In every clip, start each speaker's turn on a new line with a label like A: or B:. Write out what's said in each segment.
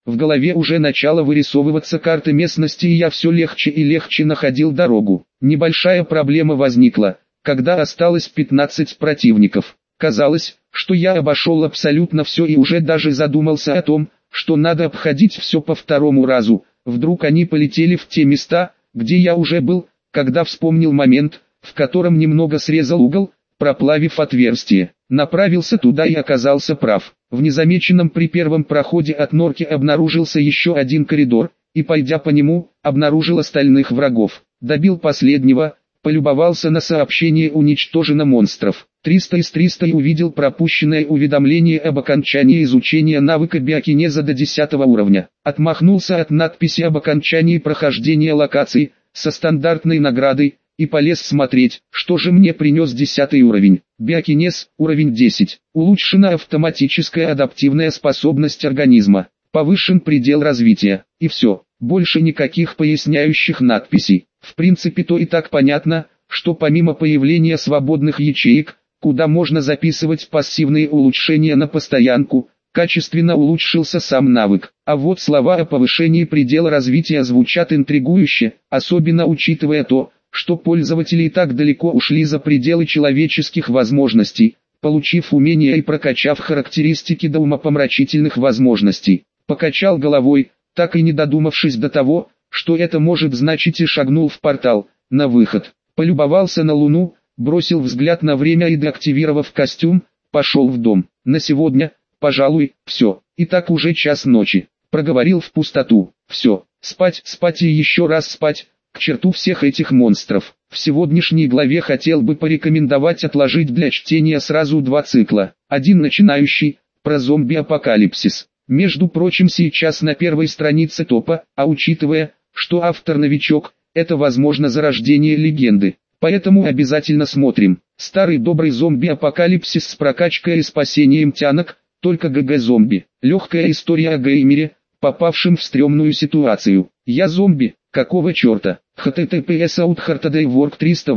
A: В голове уже начала вырисовываться карта местности, и я все легче и легче находил дорогу. Небольшая проблема возникла, когда осталось 15 противников. Казалось, что я обошел абсолютно все и уже даже задумался о том, что надо обходить все по второму разу. Вдруг они полетели в те места, где я уже был, когда вспомнил момент, в котором немного срезал угол, проплавив отверстие. Направился туда и оказался прав. В незамеченном при первом проходе от норки обнаружился еще один коридор, и пойдя по нему, обнаружил остальных врагов. Добил последнего, полюбовался на сообщение «Уничтожено монстров». 300 из 300 и увидел пропущенное уведомление об окончании изучения навыка биокинеза до 10 уровня. Отмахнулся от надписи об окончании прохождения локации, со стандартной наградой, и полез смотреть, что же мне принес 10 уровень. Биокинез, уровень 10. Улучшена автоматическая адаптивная способность организма. Повышен предел развития. И все. Больше никаких поясняющих надписей. В принципе, то и так понятно, что помимо появления свободных ячеек, куда можно записывать пассивные улучшения на постоянку, качественно улучшился сам навык. А вот слова о повышении предела развития звучат интригующе, особенно учитывая то, что пользователи и так далеко ушли за пределы человеческих возможностей, получив умения и прокачав характеристики до умопомрачительных возможностей. Покачал головой, так и не додумавшись до того, что это может значить, и шагнул в портал, на выход. Полюбовался на луну, бросил взгляд на время и, деактивировав костюм, пошел в дом. На сегодня, пожалуй, все. И так уже час ночи. Проговорил в пустоту. Все, спать, спать и еще раз спать. К черту всех этих монстров. В сегодняшней главе хотел бы порекомендовать отложить для чтения сразу 2 цикла. Один начинающий, про зомби-апокалипсис. Между прочим, сейчас на первой странице топа, а учитывая, что автор новичок, это возможно зарождение легенды. Поэтому обязательно смотрим. Старый добрый зомби-апокалипсис с прокачкой и спасением тянок, только ГГ-зомби. Легкая история о геймере, попавшем в стрёмную ситуацию. Я зомби, какого черта? https outhartodaywork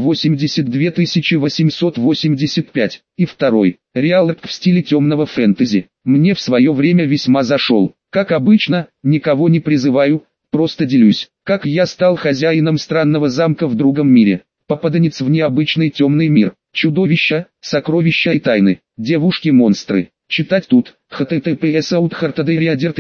A: 382885. И второй. Реалок в стиле темного фэнтези. Мне в свое время весьма зашел. Как обычно, никого не призываю, просто делюсь. Как я стал хозяином странного замка в другом мире. Попаданец в необычный темный мир. Чудовища, сокровища и тайны. Девушки-монстры. Читать тут. https outhartodayreader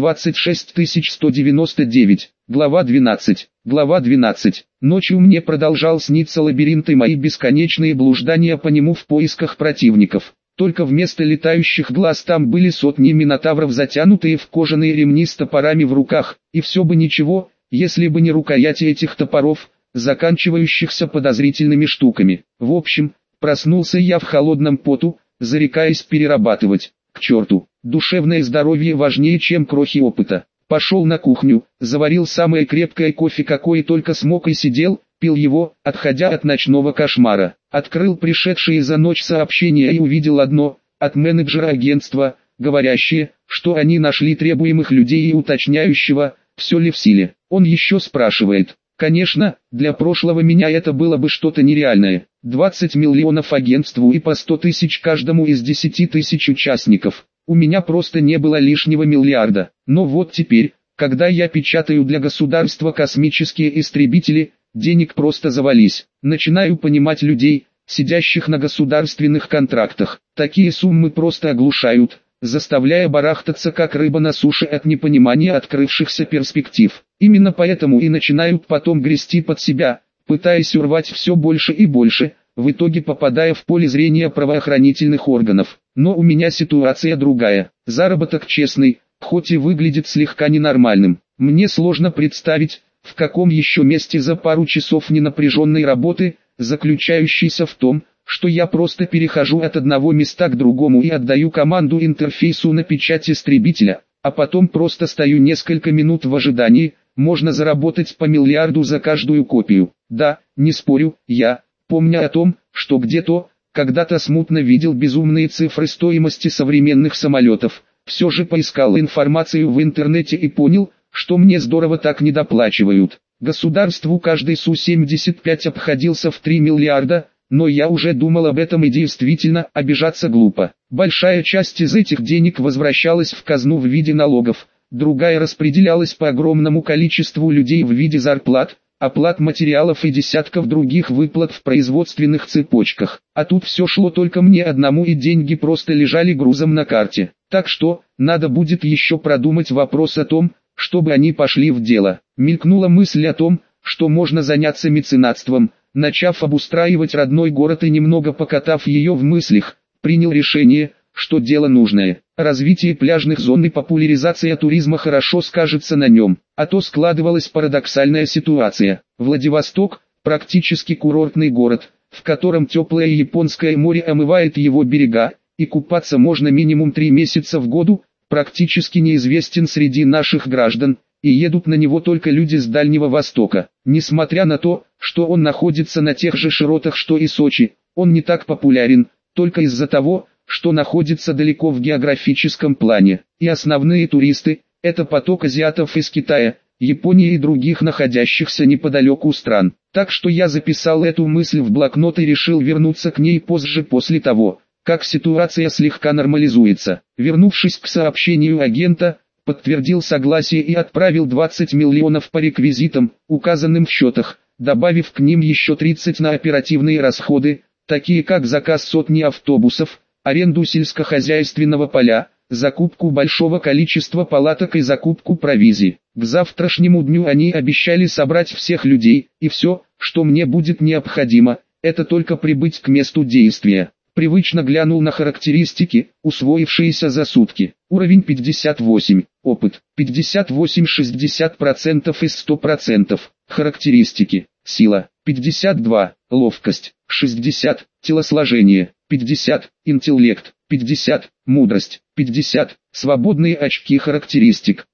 A: 326199. Глава 12. Глава 12. Ночью мне продолжал сниться лабиринт и мои бесконечные блуждания по нему в поисках противников. Только вместо летающих глаз там были сотни минотавров, затянутые в кожаные ремни с топорами в руках, и все бы ничего, если бы не рукояти этих топоров, заканчивающихся подозрительными штуками. В общем, проснулся я в холодном поту, зарекаясь перерабатывать. К черту, душевное здоровье важнее, чем крохи опыта. Пошел на кухню, заварил самое крепкое кофе, какое только смог, и сидел, пил его, отходя от ночного кошмара. Открыл пришедшие за ночь сообщения и увидел одно, от менеджера агентства, говорящее, что они нашли требуемых людей, и уточняющего, все ли в силе. Он еще спрашивает. Конечно, для прошлого меня это было бы что-то нереальное. 20 миллионов агентству и по 100 тысяч каждому из 10 тысяч участников. У меня просто не было лишнего миллиарда. Но вот теперь, когда я печатаю для государства космические истребители, денег просто завались. Начинаю понимать людей, сидящих на государственных контрактах. Такие суммы просто оглушают, заставляя барахтаться как рыба на суше от непонимания открывшихся перспектив. Именно поэтому и начинают потом грести под себя, пытаясь урвать все больше и больше, в итоге попадая в поле зрения правоохранительных органов. Но у меня ситуация другая. Заработок честный, хоть и выглядит слегка ненормальным. Мне сложно представить, в каком еще месте за пару часов ненапряженной работы, заключающейся в том, что я просто перехожу от одного места к другому и отдаю команду интерфейсу на печать истребителя, а потом просто стою несколько минут в ожидании, можно заработать по миллиарду за каждую копию. Да, не спорю, я, помня о том, что где-то, когда-то смутно видел безумные цифры стоимости современных самолетов, все же поискал информацию в интернете и понял, что мне здорово так недоплачивают. Государству каждый Су-75 обходился в 3 миллиарда, но я уже думал об этом, и действительно, обижаться глупо. Большая часть из этих денег возвращалась в казну в виде налогов, другая распределялась по огромному количеству людей в виде зарплат, оплат материалов и десятков других выплат в производственных цепочках. А тут все шло только мне одному, и деньги просто лежали грузом на карте. Так что, надо будет еще продумать вопрос о том, чтобы они пошли в дело. Мелькнула мысль о том, что можно заняться меценатством. Начав обустраивать родной город и немного покатав ее в мыслях, принял решение, что дело нужное. Развитие пляжных зон и популяризация туризма хорошо скажется на нем. А то складывалась парадоксальная ситуация. Владивосток – практически курортный город, в котором теплое Японское море омывает его берега, и купаться можно минимум 3 месяца в году, практически неизвестен среди наших граждан, и едут на него только люди с Дальнего Востока. Несмотря на то, что он находится на тех же широтах, что и Сочи, он не так популярен, только из-за того, что находится далеко в географическом плане. И основные туристы – это поток азиатов из Китая, Японии и других находящихся неподалеку стран. Так что я записал эту мысль в блокнот и решил вернуться к ней позже, после того, как ситуация слегка нормализуется. Вернувшись к сообщению агента, подтвердил согласие и отправил 20 миллионов по реквизитам, указанным в счетах, добавив к ним еще 30 на оперативные расходы, такие как заказ сотни автобусов, аренду сельскохозяйственного поля, закупку большого количества палаток и закупку провизии. К завтрашнему дню они обещали собрать всех людей, и все, что мне будет необходимо, это только прибыть к месту действия. Привычно глянул на характеристики, усвоившиеся за сутки. Уровень 58, опыт 58-60% из 100%. Характеристики: сила 52, ловкость 60, телосложение 50, интеллект 50, мудрость 50, свободные очки характеристик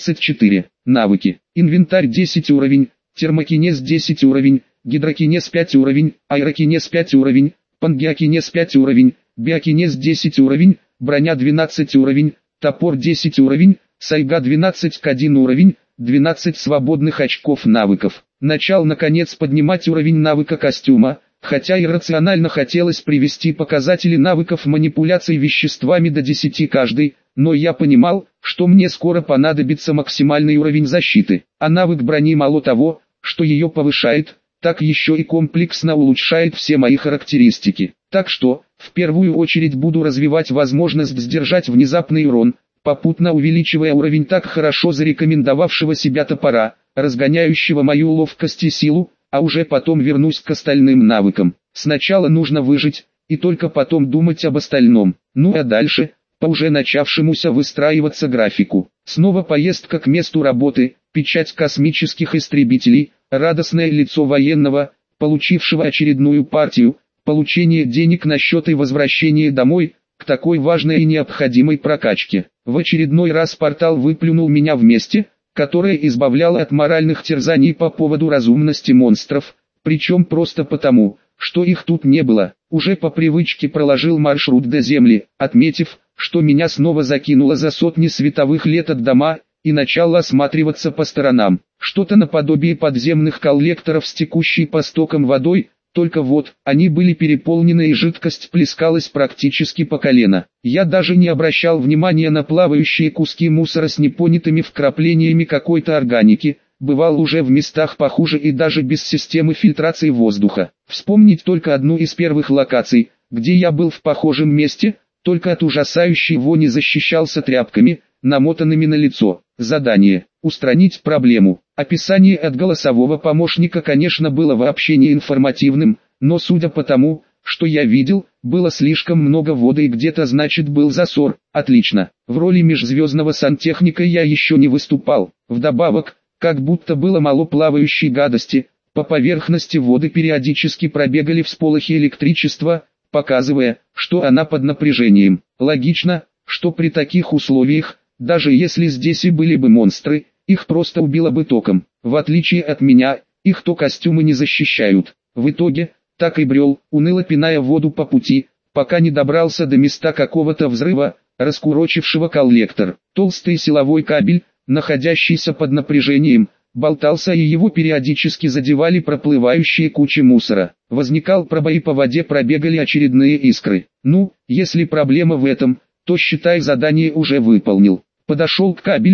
A: 34, навыки: инвентарь 10 уровень, термокинез 10 уровень, гидрокинез 5 уровень, аэрокинез 5 уровень, пангеокинез 5 уровень, биокинез 10 уровень, броня 12 уровень, топор 10 уровень, сайга 12 к 1 уровень, 12 свободных очков навыков. Начал наконец поднимать уровень навыка костюма, хотя иррационально хотелось привести показатели навыков манипуляций веществами до 10 каждый, но я понимал, что мне скоро понадобится максимальный уровень защиты, а навык брони мало того, что ее повышает, так еще и комплексно улучшает все мои характеристики. Так что, в первую очередь буду развивать возможность сдержать внезапный урон, попутно увеличивая уровень так хорошо зарекомендовавшего себя топора, разгоняющего мою ловкость и силу, а уже потом вернусь к остальным навыкам. Сначала нужно выжить, и только потом думать об остальном. Ну а дальше, по уже начавшемуся выстраиваться графику. Снова поездка к месту работы, печать космических истребителей, радостное лицо военного, получившего очередную партию, получение денег на счет и возвращение домой, к такой важной и необходимой прокачке. В очередной раз портал выплюнул меня в месте, которое избавляло от моральных терзаний по поводу разумности монстров, причем просто потому, что их тут не было. Уже по привычке проложил маршрут до Земли, отметив, что меня снова закинуло за сотни световых лет от дома, и начал осматриваться по сторонам. Что-то наподобие подземных коллекторов с текущей по стокам водой, только вот, они были переполнены и жидкость плескалась практически по колено. Я даже не обращал внимания на плавающие куски мусора с непонятыми вкраплениями какой-то органики, бывал уже в местах похуже и даже без системы фильтрации воздуха. Вспомнить только одну из первых локаций, где я был в похожем месте, только от ужасающей вони защищался тряпками, намотанными на лицо. Задание: устранить проблему. Описание от голосового помощника, конечно, было вообще не информативным, но судя по тому, что я видел, было слишком много воды и где-то значит был засор. Отлично. В роли межзвездного сантехника я еще не выступал. Вдобавок, как будто было мало плавающей гадости, по поверхности воды периодически пробегали всполохи электричества, показывая, что она под напряжением. Логично, что при таких условиях, даже если здесь и были бы монстры, их просто убило бы током. В отличие от меня, их то костюмы не защищают. В итоге, так и брел, уныло пиная воду по пути, пока не добрался до места какого-то взрыва, раскурочившего коллектор. Толстый силовой кабель, находящийся под напряжением, болтался и его периодически задевали проплывающие кучи мусора. Возникал пробой, по воде пробегали очередные искры. Ну, если проблема в этом, то считай, задание уже выполнил. Подошел к кабелю,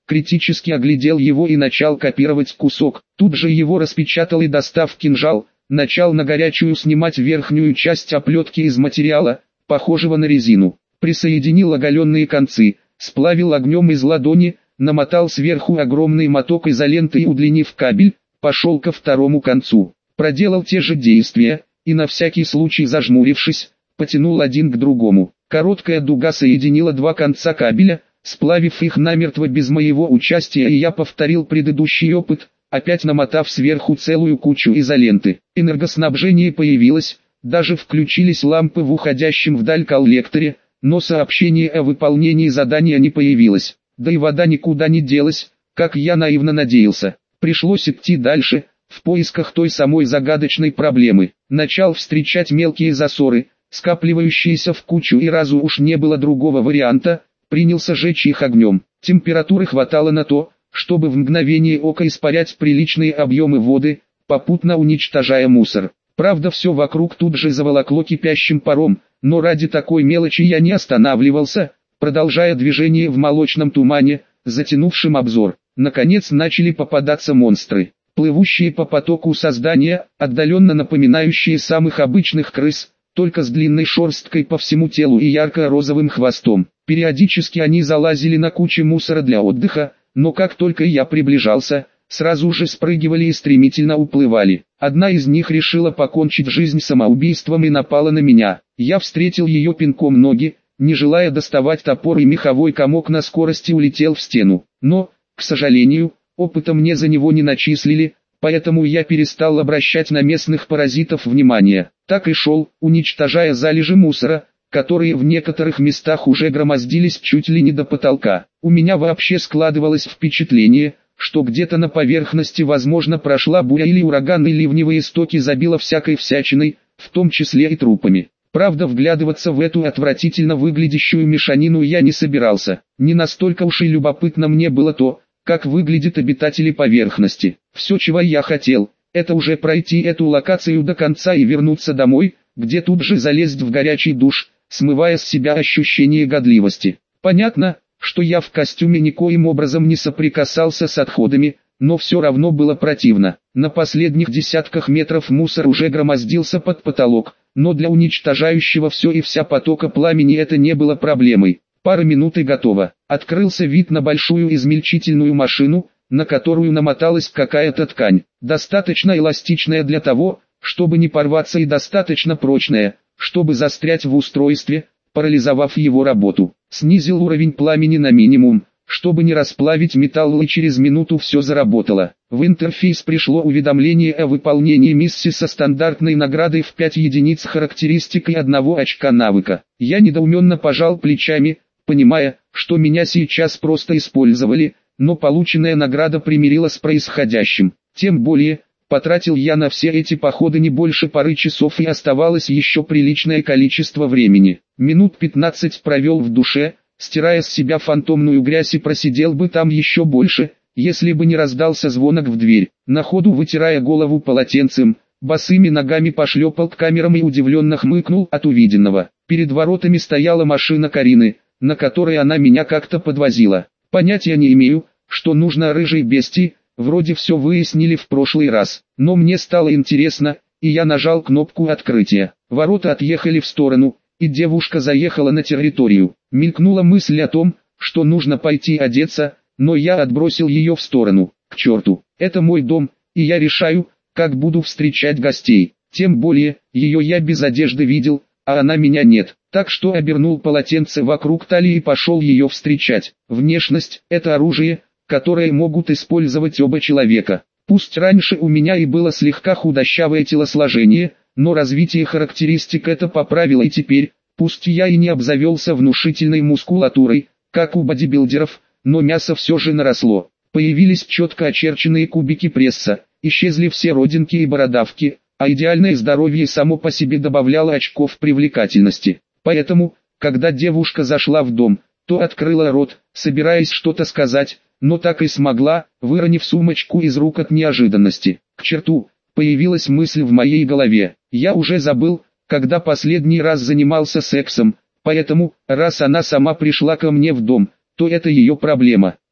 A: критически оглядел его и начал копировать кусок. Тут же его распечатал и, достав кинжал, начал на горячую снимать верхнюю часть оплетки из материала, похожего на резину. Присоединил оголенные концы, сплавил огнем из ладони, намотал сверху огромный моток изоленты и, удлинив кабель, пошел ко второму концу. Проделал те же действия, и на всякий случай зажмурившись, потянул один к другому. Короткая дуга соединила два конца кабеля, сплавив их намертво без моего участия, и я повторил предыдущий опыт, опять намотав сверху целую кучу изоленты. Энергоснабжение появилось, даже включились лампы в уходящем вдаль коллекторе, но сообщение о выполнении задания не появилось. Да и вода никуда не делась, как я наивно надеялся. Пришлось идти дальше, в поисках той самой загадочной проблемы. Начал встречать мелкие засоры, скапливающиеся в кучу, и разу уж не было другого варианта, принялся жечь их огнем. Температуры хватало на то, чтобы в мгновение ока испарять приличные объемы воды, попутно уничтожая мусор. Правда, все вокруг тут же заволокло кипящим паром, но ради такой мелочи я не останавливался, продолжая движение в молочном тумане, затянувшем обзор. Наконец начали попадаться монстры, плывущие по потоку создания, отдаленно напоминающие самых обычных крыс, только с длинной шерсткой по всему телу и ярко-розовым хвостом. Периодически они залазили на кучи мусора для отдыха, но как только я приближался, сразу же спрыгивали и стремительно уплывали. Одна из них решила покончить жизнь самоубийством и напала на меня. Я встретил ее пинком ноги, не желая доставать топор, и меховой комок на скорости улетел в стену. Но, к сожалению, опыта мне за него не начислили, поэтому я перестал обращать на местных паразитов внимание. Так и шел, уничтожая залежи мусора, которые в некоторых местах уже громоздились чуть ли не до потолка. У меня вообще складывалось впечатление, что где-то на поверхности возможно прошла буря или ураган, и ливневые стоки забило всякой всячиной, в том числе и трупами. Правда, вглядываться в эту отвратительно выглядящую мешанину я не собирался. Не настолько уж и любопытно мне было то, как выглядят обитатели поверхности. Все, чего я хотел, это уже пройти эту локацию до конца и вернуться домой, где тут же залезть в горячий душ, смывая с себя ощущение годливости. Понятно, что я в костюме никоим образом не соприкасался с отходами, но все равно было противно. На последних десятках метров мусор уже громоздился под потолок, но для уничтожающего все и вся потока пламени это не было проблемой. Пара минут и готово. Открылся вид на большую измельчительную машину, на которую намоталась какая-то ткань, достаточно эластичная для того, чтобы не порваться, и достаточно прочная, чтобы застрять в устройстве, парализовав его работу. Снизил уровень пламени на минимум, чтобы не расплавить металл, и через минуту все заработало. В интерфейс пришло уведомление о выполнении миссии со стандартной наградой в 5 единиц характеристик и 1 очка навыка. Я недоуменно пожал плечами, понимая, что меня сейчас просто использовали, но полученная награда примирила с происходящим. Тем более, потратил я на все эти походы не больше пары часов, и оставалось еще приличное количество времени. Минут 15 провел в душе, стирая с себя фантомную грязь, и просидел бы там еще больше, если бы не раздался звонок в дверь. На ходу, вытирая голову полотенцем, босыми ногами пошлепал к камерам и удивленно хмыкнул от увиденного. Перед воротами стояла машина Карины, на которой она меня как-то подвозила. Понятия не имею, что нужно рыжей бестии, вроде все выяснили в прошлый раз. Но мне стало интересно, и я нажал кнопку открытия. Ворота отъехали в сторону, и девушка заехала на территорию. Мелькнула мысль о том, что нужно пойти одеться, но я отбросил ее в сторону. К черту, это мой дом, и я решаю, как буду встречать гостей. Тем более, ее я без одежды видел, а она меня нет. Так что обернул полотенце вокруг талии и пошел ее встречать. Внешность – это оружие, которое могут использовать оба человека. Пусть раньше у меня и было слегка худощавое телосложение, но развитие характеристик это поправило, и теперь, пусть я и не обзавелся внушительной мускулатурой, как у бодибилдеров, но мясо все же наросло. Появились четко очерченные кубики пресса, исчезли все родинки и бородавки, а идеальное здоровье само по себе добавляло очков привлекательности. Поэтому, когда девушка зашла в дом, то открыла рот, собираясь что-то сказать, но так и смогла, выронив сумочку из рук от неожиданности. К черту, появилась мысль в моей голове. Я уже забыл, когда последний раз занимался сексом, поэтому, раз она сама пришла ко мне в дом, то это ее проблема.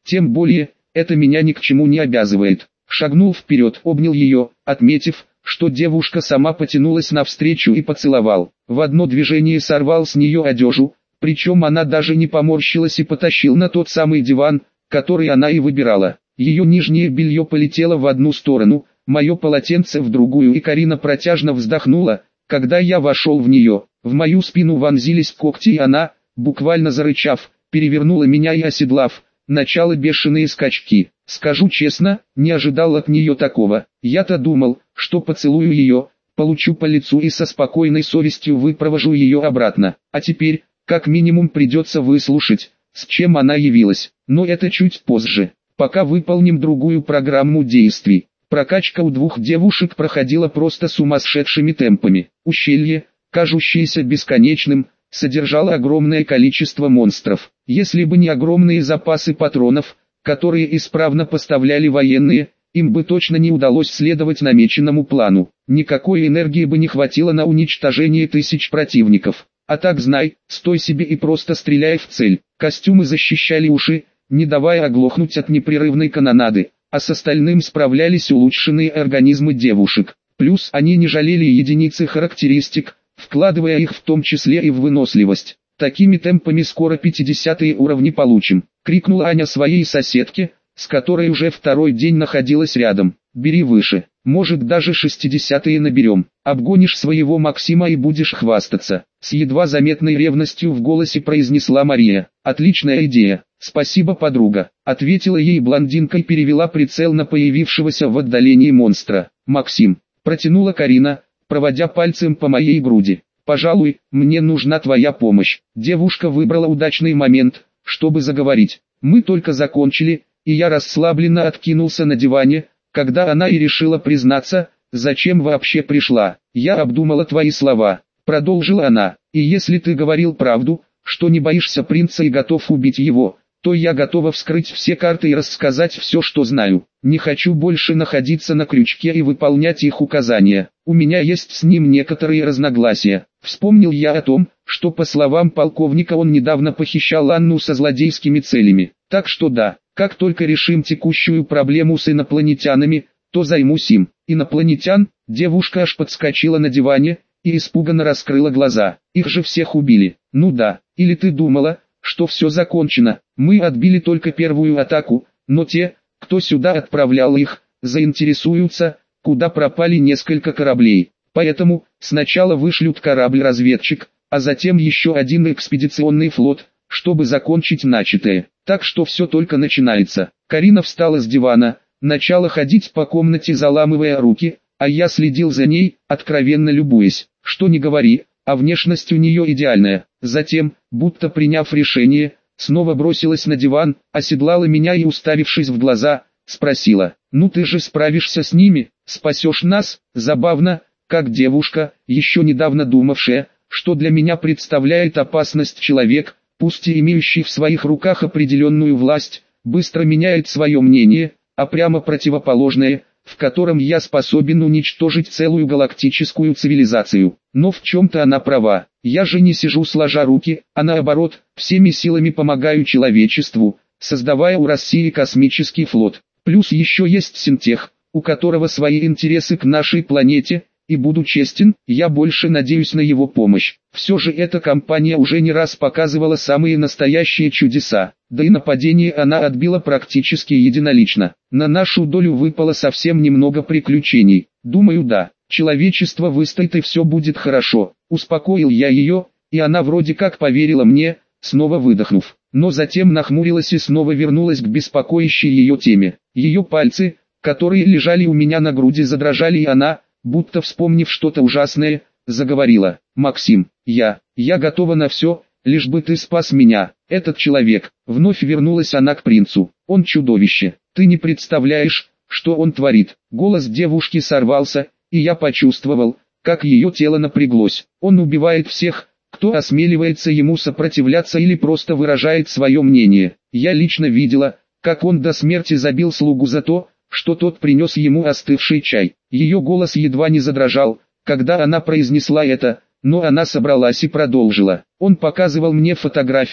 A: Тем более, это меня ни к чему не обязывает. Шагнул вперед, обнял ее, отметив, что девушка сама потянулась навстречу и поцеловал. В одно движение сорвал с нее одежду, причем она даже не поморщилась и потащил на тот самый диван, который она и выбирала. Ее нижнее белье полетело в одну сторону, мое полотенце в другую, и Карина протяжно вздохнула, когда я вошел в нее. В мою спину вонзились когти, и она, буквально зарычав, перевернула меня и, оседлав, начала бешеные скачки. Скажу честно, не ожидал от нее такого. Я-то думал, что поцелую ее, получу по лицу и со спокойной совестью выпровожу ее обратно. А теперь, как минимум, придется выслушать, с чем она явилась. Но это чуть позже. Пока выполним другую программу действий. Прокачка у двух девушек проходила просто сумасшедшими темпами. Ущелье, кажущееся бесконечным, содержало огромное количество монстров. Если бы не огромные запасы патронов, которые исправно поставляли военные, им бы точно не удалось следовать намеченному плану. Никакой энергии бы не хватило на уничтожение тысяч противников. А так знай, стой себе и просто стреляй в цель. Костюмы защищали уши, не давая оглохнуть от непрерывной канонады, а с остальным справлялись улучшенные организмы девушек. Плюс они не жалели единицы характеристик, вкладывая их в том числе и в выносливость. Такими темпами скоро 50-е уровни получим, крикнула Аня своей соседке, с которой уже второй день находилась рядом. Бери выше, может даже 60-е наберем. Обгонишь своего Максима и будешь хвастаться. С едва заметной ревностью в голосе произнесла Мария. Отличная идея. Спасибо, подруга, ответила ей блондинка и перевела прицел на появившегося в отдалении монстра. Максим, протянула Карина, проводя пальцем по моей груди. Пожалуй, мне нужна твоя помощь. Девушка выбрала удачный момент, чтобы заговорить. Мы только закончили, и я расслабленно откинулся на диване, когда она и решила признаться, зачем вообще пришла. Я обдумала твои слова, продолжила она, и если ты говорил правду, что не боишься принца и готов убить его, то я готова вскрыть все карты и рассказать все, что знаю. Не хочу больше находиться на крючке и выполнять их указания. У меня есть с ним некоторые разногласия. Вспомнил я о том, что по словам полковника он недавно похищал Анну со злодейскими целями. Так что да, как только решим текущую проблему с инопланетянами, то займусь им. Инопланетян? Девушка аж подскочила на диване и испуганно раскрыла глаза. Их же всех убили. Ну да, или ты думала, что все закончено? Мы отбили только первую атаку, но те, кто сюда отправлял их, заинтересуются, куда пропали несколько кораблей. Поэтому, сначала вышлют корабль-разведчик, а затем еще один экспедиционный флот, чтобы закончить начатое. Так что все только начинается. Карина встала с дивана, начала ходить по комнате, заламывая руки, а я следил за ней, откровенно любуясь. Что ни говори, а внешность у нее идеальная. Затем, будто приняв решение, снова бросилась на диван, оседлала меня и, уставившись в глаза, спросила: «Ну ты же справишься с ними, спасешь нас?» Забавно, как девушка, еще недавно думавшая, что для меня представляет опасность человек, пусть и имеющий в своих руках определенную власть, быстро меняет свое мнение, а прямо противоположное, в котором я способен уничтожить целую галактическую цивилизацию. Но в чем-то она права. Я же не сижу сложа руки, а наоборот, всеми силами помогаю человечеству, создавая у России космический флот. Плюс еще есть Синтех, у которого свои интересы к нашей планете, и буду честен, я больше надеюсь на его помощь. Все же эта компания уже не раз показывала самые настоящие чудеса, да и нападение она отбила практически единолично. На нашу долю выпало совсем немного приключений. Думаю, да, человечество выстоит и все будет хорошо. Успокоил я ее, и она вроде как поверила мне, снова выдохнув. Но затем нахмурилась и снова вернулась к беспокоящей ее теме. Ее пальцы, которые лежали у меня на груди, задрожали, и она, будто вспомнив что-то ужасное, заговорила: «Максим, я готова на все, лишь бы ты спас меня. Этот человек», вновь вернулась она к принцу, «он чудовище. Ты не представляешь, что он творит». Голос девушки сорвался, и я почувствовал, как ее тело напряглось. Он убивает всех, кто осмеливается ему сопротивляться или просто выражает свое мнение. Я лично видела, как он до смерти забил слугу за то, что тот принес ему остывший чай. Ее голос едва не задрожал, когда она произнесла это, но она собралась и продолжила. Он показывал мне фотографии,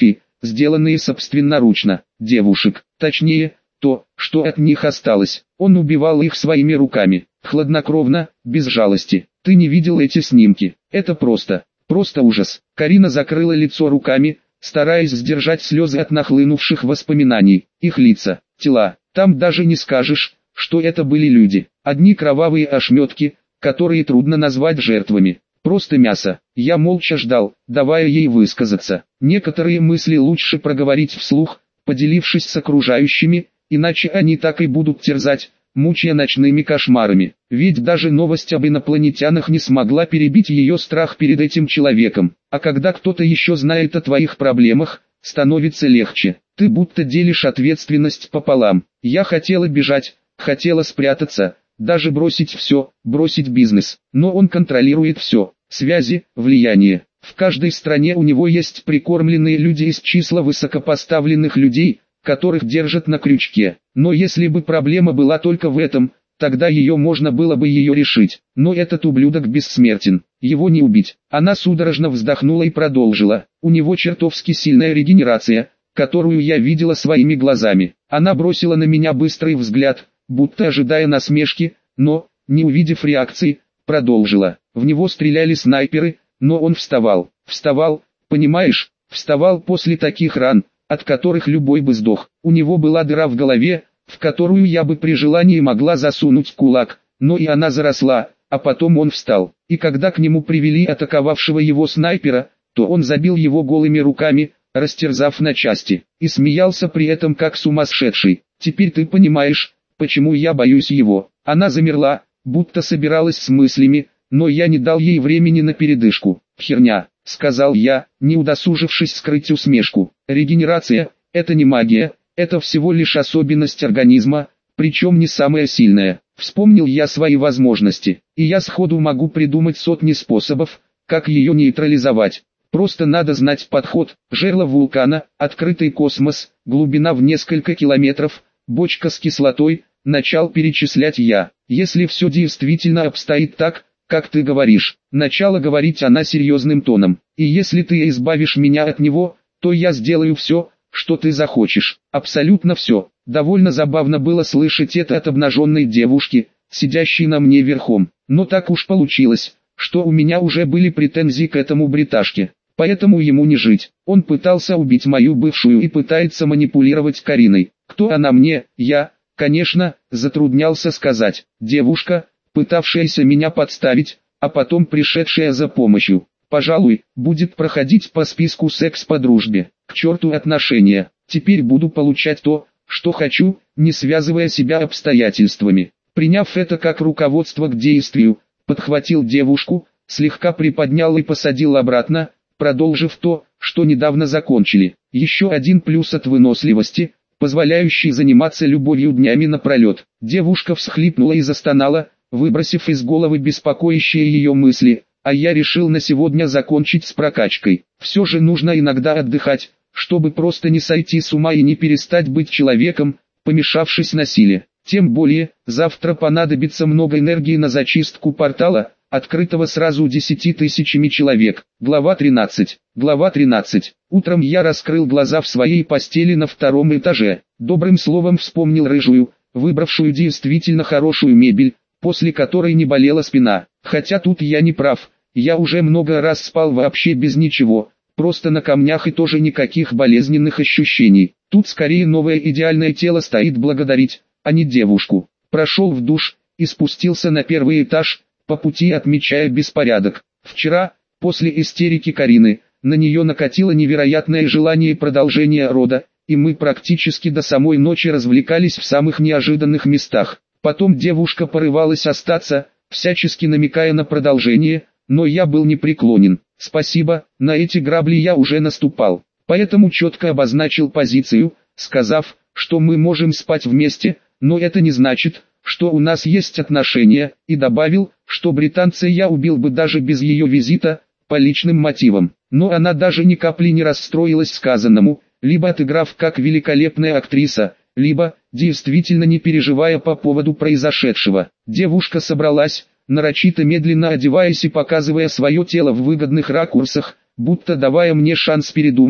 A: сделанные собственноручно, девушек, точнее, то, что от них осталось. Он убивал их своими руками, хладнокровно, без жалости. Ты не видел эти снимки? Это просто ужас. Карина закрыла лицо руками, стараясь сдержать слезы от нахлынувших воспоминаний. Их лица, тела, там даже не скажешь, что это были люди. Одни кровавые ошметки, которые трудно назвать жертвами. Просто мясо. Я молча ждал, давая ей высказаться. Некоторые мысли лучше проговорить вслух, поделившись с окружающими, иначе они так и будут терзать, мучая ночными кошмарами. Ведь даже новость об инопланетянах не смогла перебить ее страх перед этим человеком. А когда кто-то еще знает о твоих проблемах, становится легче. Ты будто делишь ответственность пополам. Я хотела бежать, хотела спрятаться, даже бросить все, бросить бизнес. Но он контролирует все. Связи, влияние. В каждой стране у него есть прикормленные люди из числа высокопоставленных людей, которых держат на крючке. Но если бы проблема была только в этом, тогда можно было бы ее решить. Но этот ублюдок бессмертен, его не убить. Она судорожно вздохнула и продолжила. У него чертовски сильная регенерация, которую я видела своими глазами. Она бросила на меня быстрый взгляд, будто ожидая насмешки, но, не увидев реакции, продолжила. В него стреляли снайперы, но он вставал, понимаешь, вставал после таких ран, от которых любой бы сдох. У него была дыра в голове, в которую я бы при желании могла засунуть кулак, но и она заросла, а потом он встал. И когда к нему привели атаковавшего его снайпера, то он забил его голыми руками, растерзав на части, и смеялся при этом как сумасшедший. Теперь ты понимаешь, почему я боюсь его. Она замерла, будто собиралась с мыслями, но я не дал ей времени на передышку. «Херня», — сказал я, не удосужившись скрыть усмешку. «Регенерация — это не магия, это всего лишь особенность организма, причем не самая сильная». Вспомнил я свои возможности, и я сходу могу придумать сотни способов, как ее нейтрализовать. Просто надо знать подход. Жерло вулкана, открытый космос, глубина в несколько километров, бочка с кислотой, начал перечислять я. Если все действительно обстоит так, как ты говоришь, начала говорить она серьезным тоном. И если ты избавишь меня от него, то я сделаю все, что ты захочешь. Абсолютно все. Довольно забавно было слышать это от обнаженной девушки, сидящей на мне верхом. Но так уж получилось, что у меня уже были претензии к этому бриташке. Поэтому ему не жить. Он пытался убить мою бывшую и пытается манипулировать Кариной. Кто она мне? Я, конечно, затруднялся сказать. Девушка, пытавшаяся меня подставить, а потом пришедшая за помощью. Пожалуй, будет проходить по списку секс по дружбе. К черту отношения. Теперь буду получать то, что хочу, не связывая себя обстоятельствами. Приняв это как руководство к действию, подхватил девушку, слегка приподнял и посадил обратно, продолжив то, что недавно закончили. Еще один плюс от выносливости, позволяющий заниматься любовью днями напролет. Девушка всхлипнула и застонала, выбросив из головы беспокоящие ее мысли, а я решил на сегодня закончить с прокачкой. Все же нужно иногда отдыхать, чтобы просто не сойти с ума и не перестать быть человеком, помешавшись на силе. Тем более, завтра понадобится много энергии на зачистку портала, открытого сразу 10 тысячами человек. Глава 13. Глава 13. Утром я раскрыл глаза в своей постели на втором этаже. Добрым словом вспомнил рыжую, выбравшую действительно хорошую мебель, после которой не болела спина. Хотя тут я не прав, я уже много раз спал вообще без ничего, просто на камнях и тоже никаких болезненных ощущений. Тут скорее новое идеальное тело стоит благодарить, а не девушку. Прошел в душ и спустился на первый этаж, по пути отмечая беспорядок. Вчера, после истерики Карины, на нее накатило невероятное желание продолжения рода, и мы практически до самой ночи развлекались в самых неожиданных местах. Потом девушка порывалась остаться, всячески намекая на продолжение, но я был непреклонен. Спасибо, на эти грабли я уже наступал. Поэтому четко обозначил позицию, сказав, что мы можем спать вместе, но это не значит, что у нас есть отношения, и добавил, что британца я убил бы даже без ее визита, по личным мотивам. Но она даже ни капли не расстроилась сказанному, либо отыграв как великолепная актриса, либо, действительно не переживая по поводу произошедшего. Девушка собралась, нарочито медленно одеваясь и показывая свое тело в выгодных ракурсах, будто давая мне шанс передумать,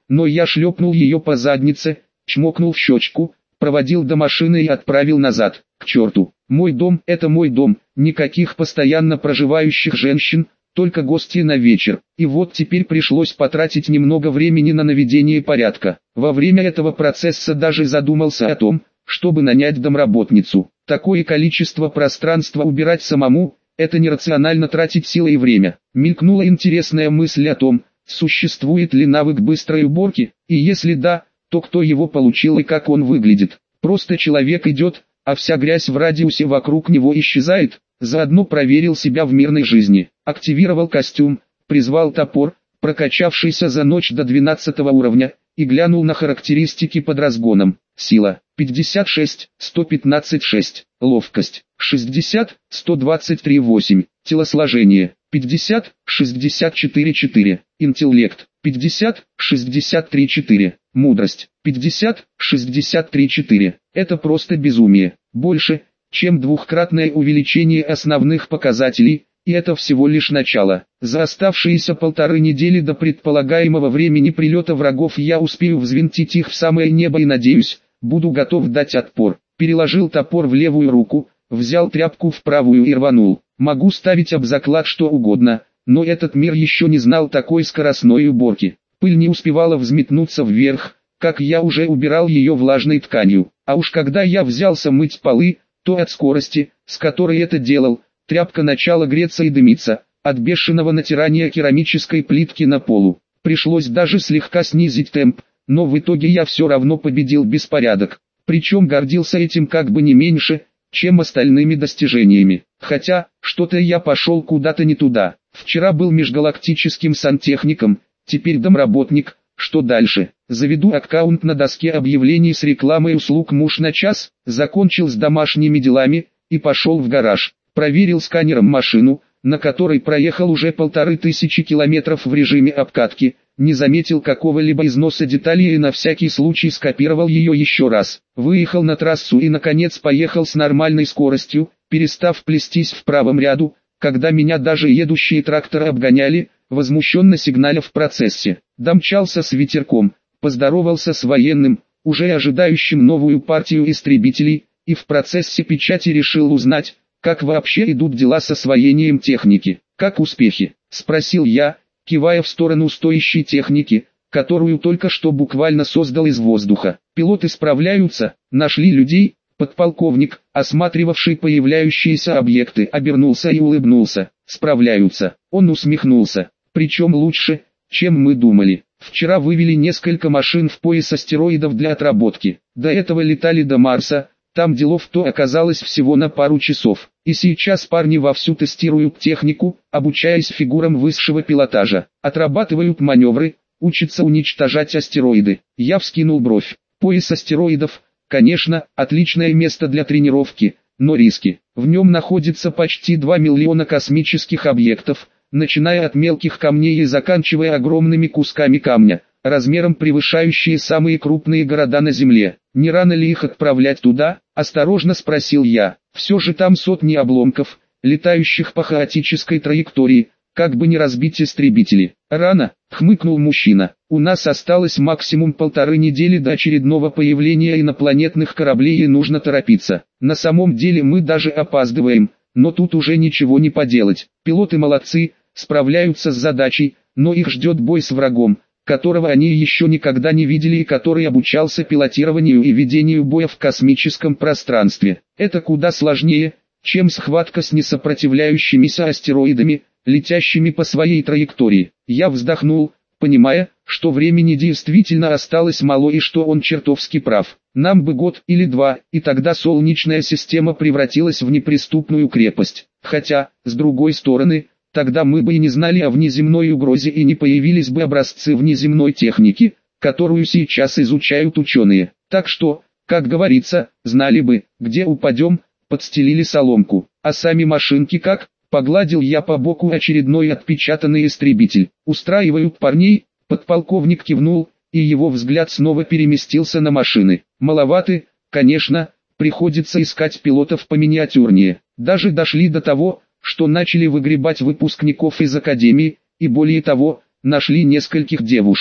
A: но я шлепнул ее по заднице, чмокнул в щечку, проводил до машины и отправил назад. К черту, мой дом – это мой дом, никаких постоянно проживающих женщин, только гости на вечер. И вот теперь пришлось потратить немного времени на наведение порядка. Во время этого процесса даже задумался о том, чтобы нанять домработницу. Такое количество пространства убирать самому – это нерационально тратить силы и время. Мелькнула интересная мысль о том, существует ли навык быстрой уборки, и если да, то кто его получил и как он выглядит. Просто человек идет, а вся грязь в радиусе вокруг него исчезает. Заодно проверил себя в мирной жизни, активировал костюм, призвал топор, прокачавшийся за ночь до 12 уровня, и глянул на характеристики под разгоном. Сила – 56, 115 6, ловкость – 60, 123 8, телосложение – 50, 64 4, интеллект – 50, 63 4, мудрость – 50, 63 4. Это просто безумие. Больше, чем двухкратное увеличение основных показателей, и это всего лишь начало. За оставшиеся 1,5 недели до предполагаемого времени прилета врагов я успею взвинтить их в самое небо и надеюсь, буду готов дать отпор. Переложил топор в левую руку, взял тряпку в правую и рванул. Могу ставить об заклад что угодно, но этот мир еще не знал такой скоростной уборки. Пыль не успевала взметнуться вверх, как я уже убирал ее влажной тканью. А уж когда я взялся мыть полы, то от скорости, с которой это делал, тряпка начала греться и дымиться, от бешеного натирания керамической плитки на полу. Пришлось даже слегка снизить темп, но в итоге я все равно победил беспорядок. Причем гордился этим как бы не меньше, чем остальными достижениями. Хотя, что-то я пошел куда-то не туда. Вчера был межгалактическим сантехником, теперь домработник. Что дальше? Заведу аккаунт на доске объявлений с рекламой услуг «Муж на час», закончил с домашними делами и пошел в гараж. Проверил сканером машину, на которой проехал уже 1500 километров в режиме обкатки, не заметил какого-либо износа деталей и на всякий случай скопировал ее еще раз. Выехал на трассу и наконец поехал с нормальной скоростью, перестав плестись в правом ряду, когда меня даже едущие тракторы обгоняли, возмущенно сигналя в процессе. Домчался с ветерком, поздоровался с военным, уже ожидающим новую партию истребителей, и в процессе печати решил узнать, как вообще идут дела с освоением техники. «Как успехи?» – спросил я, кивая в сторону стоящей техники, которую только что буквально создал из воздуха. «Пилоты справляются, нашли людей». Подполковник, осматривавший появляющиеся объекты, обернулся и улыбнулся. «Справляются». Он усмехнулся. «Причем лучше, чем мы думали. Вчера вывели несколько машин в пояс астероидов для отработки. До этого летали до Марса, там делов-то оказалось всего на пару часов. И сейчас парни вовсю тестируют технику, обучаясь фигурам высшего пилотажа. Отрабатывают маневры, учатся уничтожать астероиды». Я вскинул бровь. Пояс астероидов, конечно, отличное место для тренировки, но риски. В нем находится почти 2 миллиона космических объектов, начиная от мелких камней и заканчивая огромными кусками камня, размером превышающие самые крупные города на Земле. «Не рано ли их отправлять туда?» – осторожно спросил я. «Все же там сотни обломков, летающих по хаотической траектории, как бы не разбить истребители». «Рано», — хмыкнул мужчина. «У нас осталось максимум 1,5 недели до очередного появления инопланетных кораблей и нужно торопиться. На самом деле мы даже опаздываем, но тут уже ничего не поделать. Пилоты молодцы, справляются с задачей, но их ждет бой с врагом, которого они еще никогда не видели и который обучался пилотированию и ведению боя в космическом пространстве. Это куда сложнее, чем схватка с несопротивляющимися астероидами, летящими по своей траектории». Я вздохнул, понимая, что времени действительно осталось мало и что он чертовски прав. Нам бы год или два, и тогда Солнечная система превратилась в неприступную крепость. Хотя, с другой стороны, тогда мы бы и не знали о внеземной угрозе и не появились бы образцы внеземной техники, которую сейчас изучают ученые. Так что, как говорится, знали бы, где упадем, подстелили соломку. А сами машинки как? Погладил я по боку очередной отпечатанный истребитель. «Устраивают парней?» Подполковник кивнул, и его взгляд снова переместился на машины. «Маловаты, конечно, приходится искать пилотов поминиатюрнее. Даже дошли до того, что начали выгребать выпускников из академии, и более того, нашли нескольких девушек.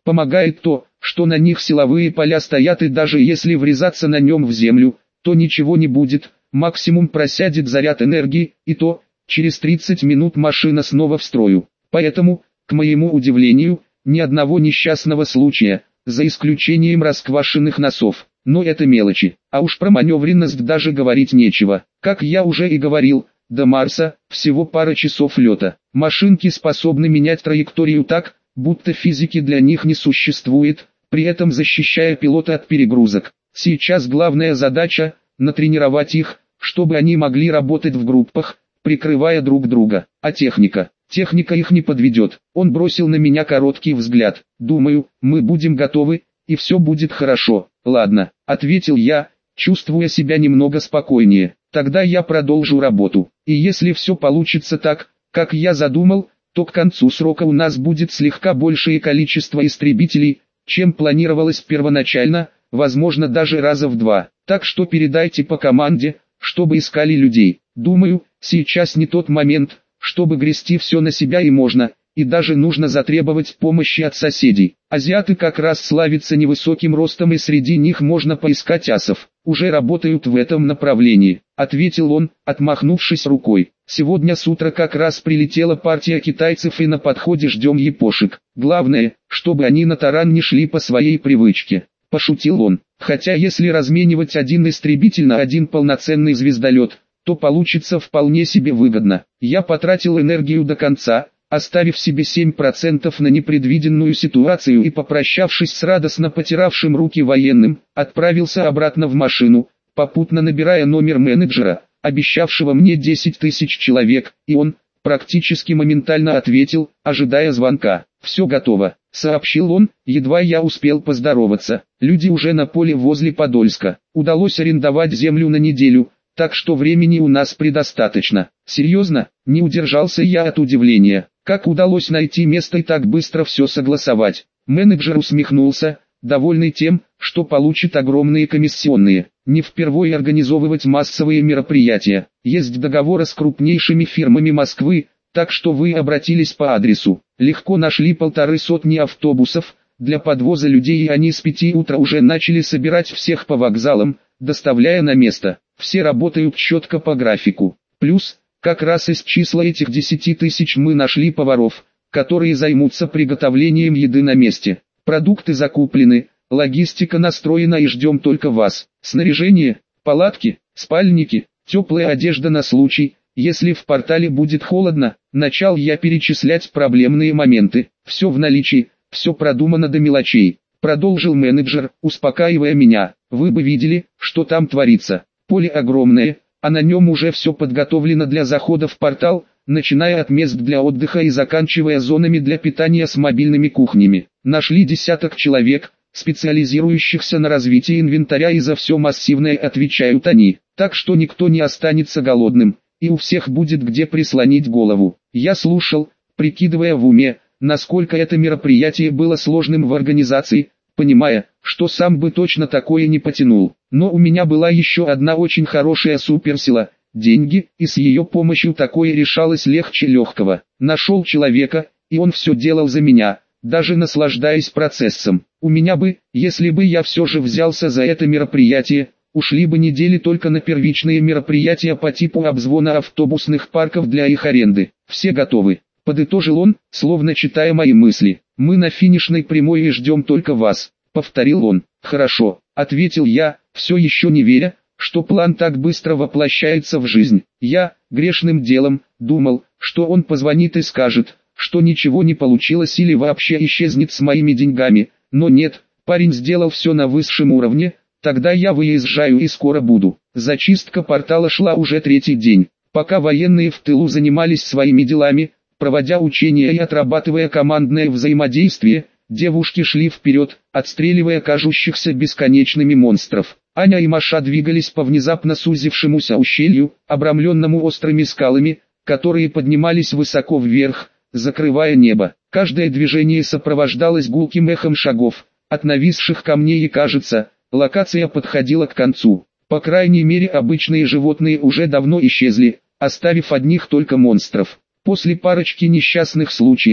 A: Помогает то, что на них силовые поля стоят, и даже если врезаться на нем в землю, то ничего не будет, максимум просядет заряд энергии, и то, через 30 минут машина снова в строю. Поэтому, к моему удивлению, ни одного несчастного случая, за исключением расквашенных носов. Но это мелочи, а уж про маневренность даже говорить нечего. Как я уже и говорил, до Марса всего пара часов лета. Машинки способны менять траекторию так, будто физики для них не существует, при этом защищая пилота от перегрузок. Сейчас главная задача – натренировать их, чтобы они могли работать в группах, прикрывая друг друга. А техника их не подведет. Он бросил на меня короткий взгляд. Думаю, мы будем готовы, и все будет хорошо. Ладно, ответил я, чувствуя себя немного спокойнее. Тогда я продолжу работу. И если все получится так, как я задумал, то к концу срока у нас будет слегка большее количество истребителей, чем планировалось первоначально, возможно даже раза в 2. Так что передайте по команде, чтобы искали людей. Думаю, сейчас не тот момент, чтобы грести все на себя, и можно, и даже нужно затребовать помощи от соседей. Азиаты как раз славятся невысоким ростом, и среди них можно поискать асов. Уже работают в этом направлении, ответил он, отмахнувшись рукой. Сегодня с утра как раз прилетела партия китайцев, и на подходе ждем япошек. Главное, чтобы они на таран не шли по своей привычке. Пошутил он. Хотя если разменивать один истребитель на один полноценный звездолет, то получится вполне себе выгодно. Я потратил энергию до конца, оставив себе 7% на непредвиденную ситуацию, и, попрощавшись с радостно потиравшим руки военным, отправился обратно в машину, попутно набирая номер менеджера, обещавшего мне 10 тысяч человек, и он практически моментально ответил, ожидая звонка. «Все готово», — сообщил он, едва я успел поздороваться. Люди уже на поле возле Подольска. Удалось арендовать землю на неделю, так что времени у нас предостаточно. Серьезно, не удержался я от удивления. Как удалось найти место и так быстро все согласовать? Менеджер усмехнулся, довольный тем, что получит огромные комиссионные. Не впервые организовывать массовые мероприятия. Есть договоры с крупнейшими фирмами Москвы, так что вы обратились по адресу. Легко нашли 150 автобусов для подвоза людей, и они с 5 утра уже начали собирать всех по вокзалам, доставляя на место. Все работают четко по графику. Плюс, как раз из числа этих 10 тысяч мы нашли поваров, которые займутся приготовлением еды на месте. Продукты закуплены, логистика настроена, и ждем только вас. Снаряжение, палатки, спальники, теплая одежда на случай, если в портале будет холодно. Начал я перечислять проблемные моменты. Все в наличии, все продумано до мелочей. Продолжил менеджер, успокаивая меня. Вы бы видели, что там творится. Поле огромное, а на нем уже все подготовлено для захода в портал, начиная от мест для отдыха и заканчивая зонами для питания с мобильными кухнями. Нашли десяток человек, специализирующихся на развитии инвентаря, и за все массивное отвечают они. Так что никто не останется голодным, и у всех будет где прислонить голову. Я слушал, прикидывая в уме, насколько это мероприятие было сложным в организации, понимая, что сам бы точно такое не потянул. Но у меня была еще одна очень хорошая суперсила – деньги, и с ее помощью такое решалось легче легкого. Нашел человека, и он все делал за меня, даже наслаждаясь процессом. У меня бы, если бы я все же взялся за это мероприятие, ушли бы недели только на первичные мероприятия по типу обзвона автобусных парков для их аренды. Все готовы, подытожил он, словно читая мои мысли. Мы на финишной прямой и ждем только вас, повторил он. Хорошо, ответил я, все еще не веря, что план так быстро воплощается в жизнь. Я, грешным делом, думал, что он позвонит и скажет, что ничего не получилось или вообще исчезнет с моими деньгами, но нет, парень сделал все на высшем уровне. Тогда я выезжаю и скоро буду. Зачистка портала шла уже 3-й день. Пока военные в тылу занимались своими делами, проводя учения и отрабатывая командное взаимодействие, девушки шли вперед, отстреливая кажущихся бесконечными монстров. Аня и Маша двигались по внезапно сузившемуся ущелью, обрамленному острыми скалами, которые поднимались высоко вверх, закрывая небо. Каждое движение сопровождалось гулким эхом шагов от нависших камней, и, кажется, локация подходила к концу. По крайней мере, обычные животные уже давно исчезли, оставив одних только монстров. После парочки несчастных случаев,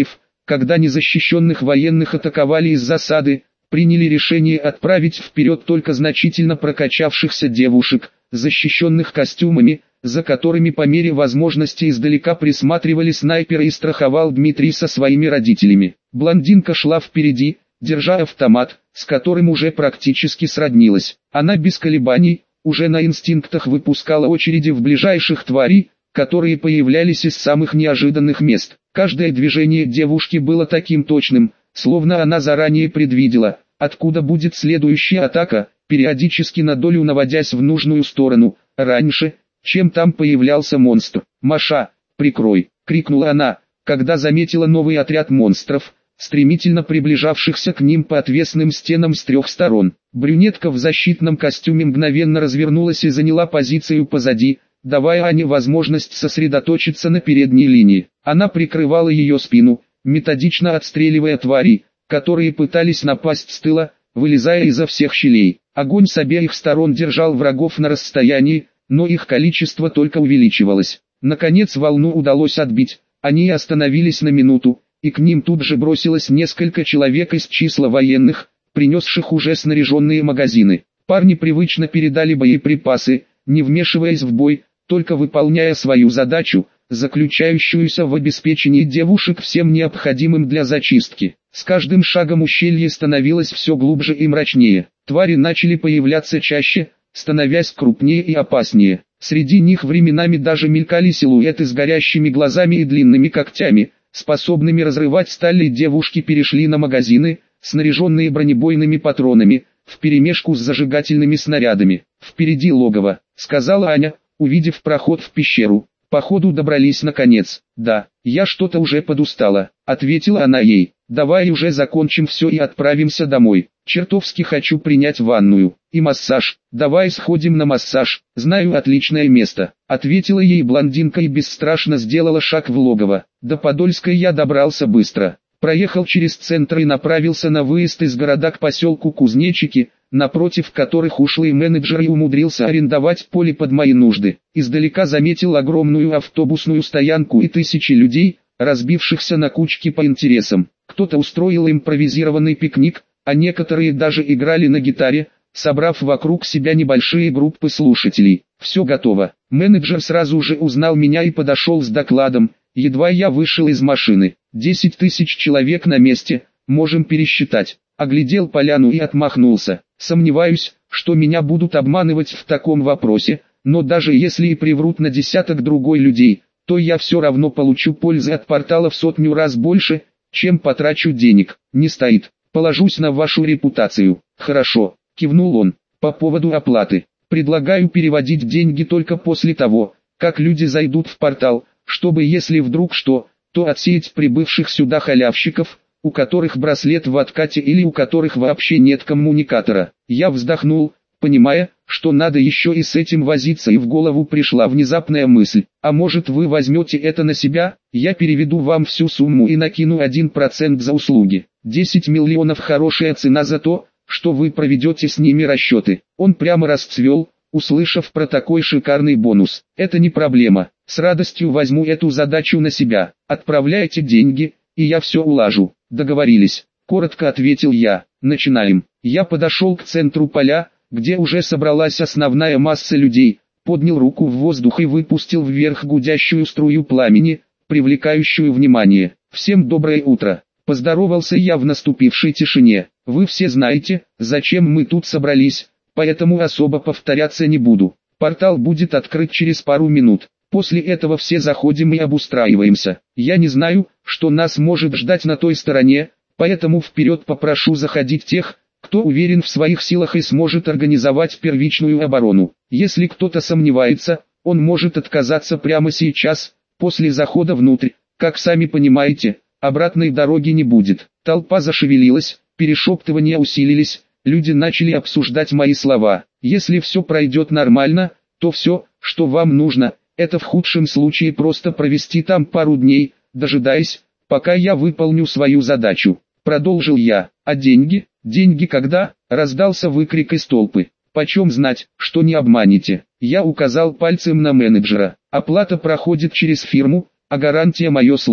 A: когда незащищенных военных атаковали из засады, приняли решение отправить вперед только значительно прокачавшихся девушек, защищенных костюмами, за которыми по мере возможности издалека присматривали снайперы и страховал Дмитрий со своими родителями. Блондинка шла впереди, держа автомат, с которым уже практически сроднилась. Она без колебаний, уже на инстинктах выпускала очереди в ближайших тварей, которые появлялись из самых неожиданных мест. Каждое движение девушки было таким точным, словно она заранее предвидела, откуда будет следующая атака, периодически на долю наводясь в нужную сторону, раньше, чем там появлялся монстр. «Маша, прикрой!» — крикнула она, когда заметила новый отряд монстров, стремительно приближавшихся к ним по отвесным стенам с трех сторон. Брюнетка в защитном костюме мгновенно развернулась и заняла позицию позади, давая Ане возможность сосредоточиться на передней линии. Она прикрывала ее спину, методично отстреливая тварей, которые пытались напасть с тыла, вылезая изо всех щелей. Огонь с обеих сторон держал врагов на расстоянии, но их количество только увеличивалось. Наконец волну удалось отбить, они остановились на минуту, и к ним тут же бросилось несколько человек из числа военных, принесших уже снаряженные магазины. Парни привычно передали боеприпасы, не вмешиваясь в бой, только выполняя свою задачу, заключающуюся в обеспечении девушек всем необходимым для зачистки. С каждым шагом ущелье становилось все глубже и мрачнее. Твари начали появляться чаще, становясь крупнее и опаснее. Среди них временами даже мелькали силуэты с горящими глазами и длинными когтями, способными разрывать сталь, и девушки перешли на магазины, снаряженные бронебойными патронами, вперемешку с зажигательными снарядами. «Впереди логово», — сказала Аня, увидев проход в пещеру. «Походу добрались наконец». «Да, я что-то уже подустала», — ответила она ей. «Давай уже закончим все и отправимся домой. Чертовски хочу принять ванную. И массаж. Давай сходим на массаж. Знаю отличное место», — ответила ей блондинка и бесстрашно сделала шаг в логово. До Подольской я добрался быстро. Проехал через центр и направился на выезд из города к поселку Кузнечики, напротив которых ушлый менеджер и умудрился арендовать поле под мои нужды. Издалека заметил огромную автобусную стоянку и тысячи людей, разбившихся на кучки по интересам. Кто-то устроил импровизированный пикник, а некоторые даже играли на гитаре, собрав вокруг себя небольшие группы слушателей. Все готово. Менеджер сразу же узнал меня и подошел с докладом. Едва я вышел из машины. 10 тысяч человек на месте, можем пересчитать. Оглядел поляну и отмахнулся. Сомневаюсь, что меня будут обманывать в таком вопросе, но даже если и приврут на десяток другой людей, то я все равно получу пользы от портала в 100 раз больше, чем потрачу денег. Не стоит. Положусь на вашу репутацию. Хорошо, кивнул он. По поводу оплаты. Предлагаю переводить деньги только после того, как люди зайдут в портал, чтобы если вдруг что, то отсеять прибывших сюда халявщиков, у которых браслет в откате или у которых вообще нет коммуникатора. Я вздохнул, понимая, что надо еще и с этим возиться, и в голову пришла внезапная мысль. А может, вы возьмете это на себя? Я переведу вам всю сумму и накину 1% за услуги. 10 миллионов хорошая цена за то, что вы проведете с ними расчеты. Он прямо расцвел, услышав про такой шикарный бонус. Это не проблема, с радостью возьму эту задачу на себя. Отправляйте деньги, и я все улажу. Договорились, коротко ответил я. Начинаем. Я подошел к центру поля, где уже собралась основная масса людей, поднял руку в воздух и выпустил вверх гудящую струю пламени, привлекающую внимание. Всем доброе утро. Поздоровался я в наступившей тишине. Вы все знаете, зачем мы тут собрались, поэтому особо повторяться не буду. Портал будет открыт через пару минут. После этого все заходим и обустраиваемся. Я не знаю, что нас может ждать на той стороне, поэтому вперед попрошу заходить тех, кто уверен в своих силах и сможет организовать первичную оборону. Если кто-то сомневается, он может отказаться прямо сейчас, после захода внутрь. Как сами понимаете, обратной дороги не будет. Толпа зашевелилась, перешептывания усилились, люди начали обсуждать мои слова. Если все пройдет нормально, то все, что вам нужно, это в худшем случае просто провести там пару дней, дожидаясь, пока я выполню свою задачу. Продолжил я. А деньги? Деньги когда? Раздался выкрик из толпы. Почем знать, что не обманете? Я указал пальцем на менеджера. Оплата проходит через фирму, а гарантия мое слово.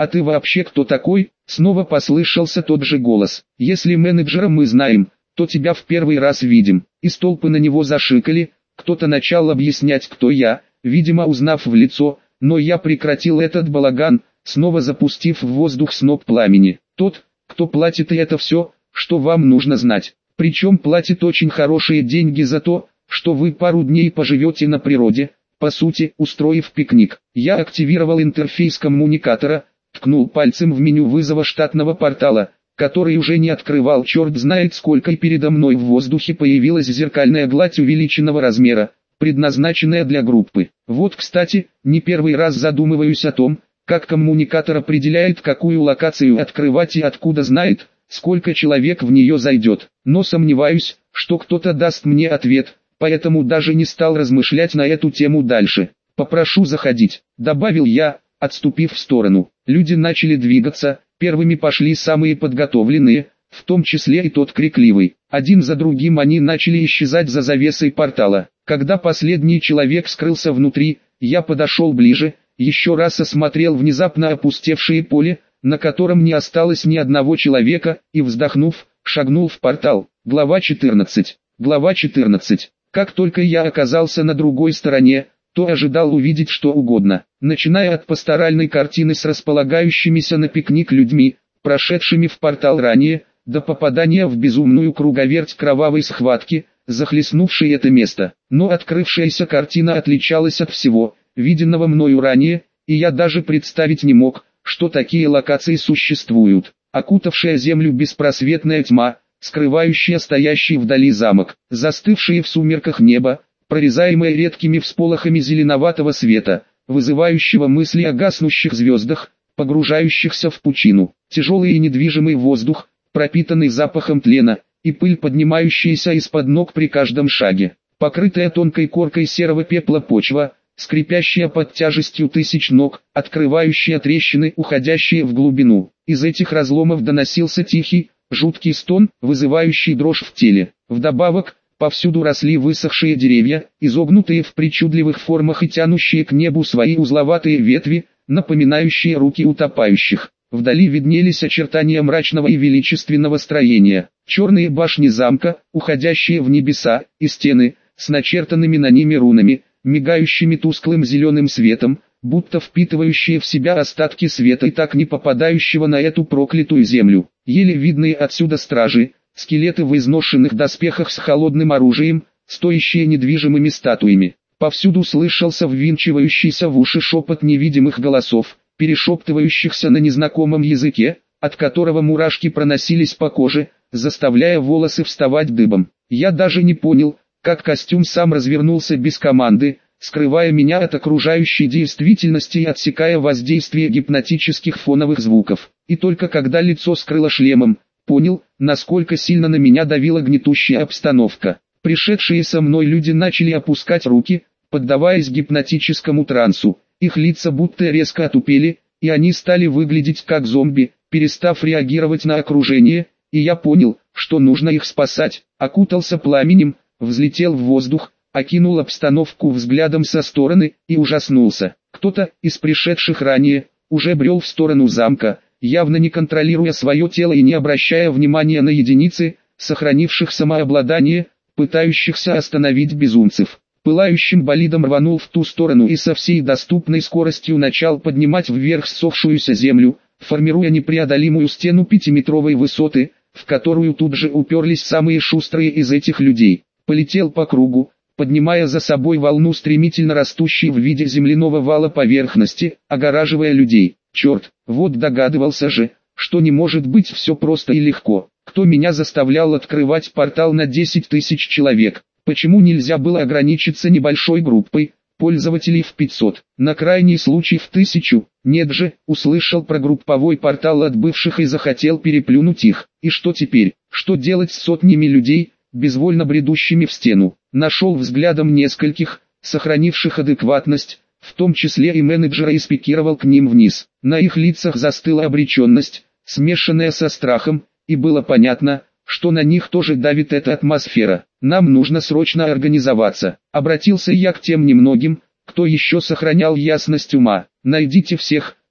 A: «А ты вообще кто такой?» Снова послышался тот же голос. «Если менеджера мы знаем, то тебя в первый раз видим». И толпы на него зашикали, кто-то начал объяснять, кто я, видимо узнав в лицо, но я прекратил этот балаган, снова запустив в воздух сноп пламени. «Тот, кто платит, и это все, что вам нужно знать. Причем платит очень хорошие деньги за то, что вы пару дней поживете на природе, по сути, устроив пикник». Я активировал интерфейс коммуникатора, ткнул пальцем в меню вызова штатного портала, который уже не открывал черт знает сколько, и передо мной в воздухе появилась зеркальная гладь увеличенного размера, предназначенная для группы. Вот, кстати, не первый раз задумываюсь о том, как коммуникатор определяет, какую локацию открывать и откуда знает, сколько человек в нее зайдет. Но сомневаюсь, что кто-то даст мне ответ, поэтому даже не стал размышлять на эту тему дальше. «Попрошу заходить», — добавил я, отступив в сторону. Люди начали двигаться, первыми пошли самые подготовленные, в том числе и тот крикливый. Один за другим они начали исчезать за завесой портала. Когда последний человек скрылся внутри, я подошел ближе, еще раз осмотрел внезапно опустевшее поле, на котором не осталось ни одного человека, и, вздохнув, шагнул в портал. Глава 14. Глава 14. Как только я оказался на другой стороне, то ожидал увидеть что угодно, начиная от пасторальной картины с располагающимися на пикник людьми, прошедшими в портал ранее, до попадания в безумную круговерть кровавой схватки, захлестнувшей это место. Но открывшаяся картина отличалась от всего, виденного мною ранее, и я даже представить не мог, что такие локации существуют. Окутавшая землю беспросветная тьма, скрывающая стоящий вдали замок, застывшие в сумерках небо, прорезаемое редкими всполохами зеленоватого света, вызывающего мысли о гаснущих звездах, погружающихся в пучину, тяжелый и недвижимый воздух, пропитанный запахом тлена, и пыль, поднимающаяся из-под ног при каждом шаге, покрытая тонкой коркой серого пепла почва, скрипящая под тяжестью тысяч ног, открывающая трещины, уходящие в глубину. Из этих разломов доносился тихий, жуткий стон, вызывающий дрожь в теле. Вдобавок, повсюду росли высохшие деревья, изогнутые в причудливых формах и тянущие к небу свои узловатые ветви, напоминающие руки утопающих. Вдали виднелись очертания мрачного и величественного строения, черные башни замка, уходящие в небеса, и стены, с начертанными на ними рунами, мигающими тусклым зеленым светом, будто впитывающие в себя остатки света и так не попадающего на эту проклятую землю. Еле видные отсюда стражи, скелеты в изношенных доспехах с холодным оружием, стоящие недвижимыми статуями. Повсюду слышался ввинчивающийся в уши шепот невидимых голосов, перешептывающихся на незнакомом языке, от которого мурашки проносились по коже, заставляя волосы вставать дыбом. Я даже не понял, как костюм сам развернулся без команды, скрывая меня от окружающей действительности и отсекая воздействие гипнотических фоновых звуков. И только когда лицо скрыло шлемом, понял, насколько сильно на меня давила гнетущая обстановка. Пришедшие со мной люди начали опускать руки, поддаваясь гипнотическому трансу. Их лица будто резко отупели, и они стали выглядеть как зомби, перестав реагировать на окружение, и я понял, что нужно их спасать. Окутался пламенем, взлетел в воздух, окинул обстановку взглядом со стороны и ужаснулся. Кто-то из пришедших ранее уже брел в сторону замка, явно не контролируя свое тело и не обращая внимания на единицы, сохранивших самообладание, пытающихся остановить безумцев. Пылающим болидом рванул в ту сторону и со всей доступной скоростью начал поднимать вверх ссохшуюся землю, формируя непреодолимую стену 5-метровой высоты, в которую тут же уперлись самые шустрые из этих людей. Полетел по кругу, поднимая за собой волну стремительно растущей в виде земляного вала поверхности, огораживая людей. Черт, вот догадывался же, что не может быть все просто и легко. Кто меня заставлял открывать портал на 10 тысяч человек? Почему нельзя было ограничиться небольшой группой пользователей в 500, на крайний случай в 1000? Нет же, услышал про групповой портал от бывших и захотел переплюнуть их. И что теперь? Что делать с сотнями людей, безвольно бредущими в стену? Нашел взглядом нескольких, сохранивших адекватность, в том числе и менеджера, и спикировал к ним вниз. На их лицах застыла обреченность, смешанная со страхом, и было понятно, что на них тоже давит эта атмосфера. Нам нужно срочно организоваться. Обратился я к тем немногим, кто еще сохранял ясность ума. Найдите всех,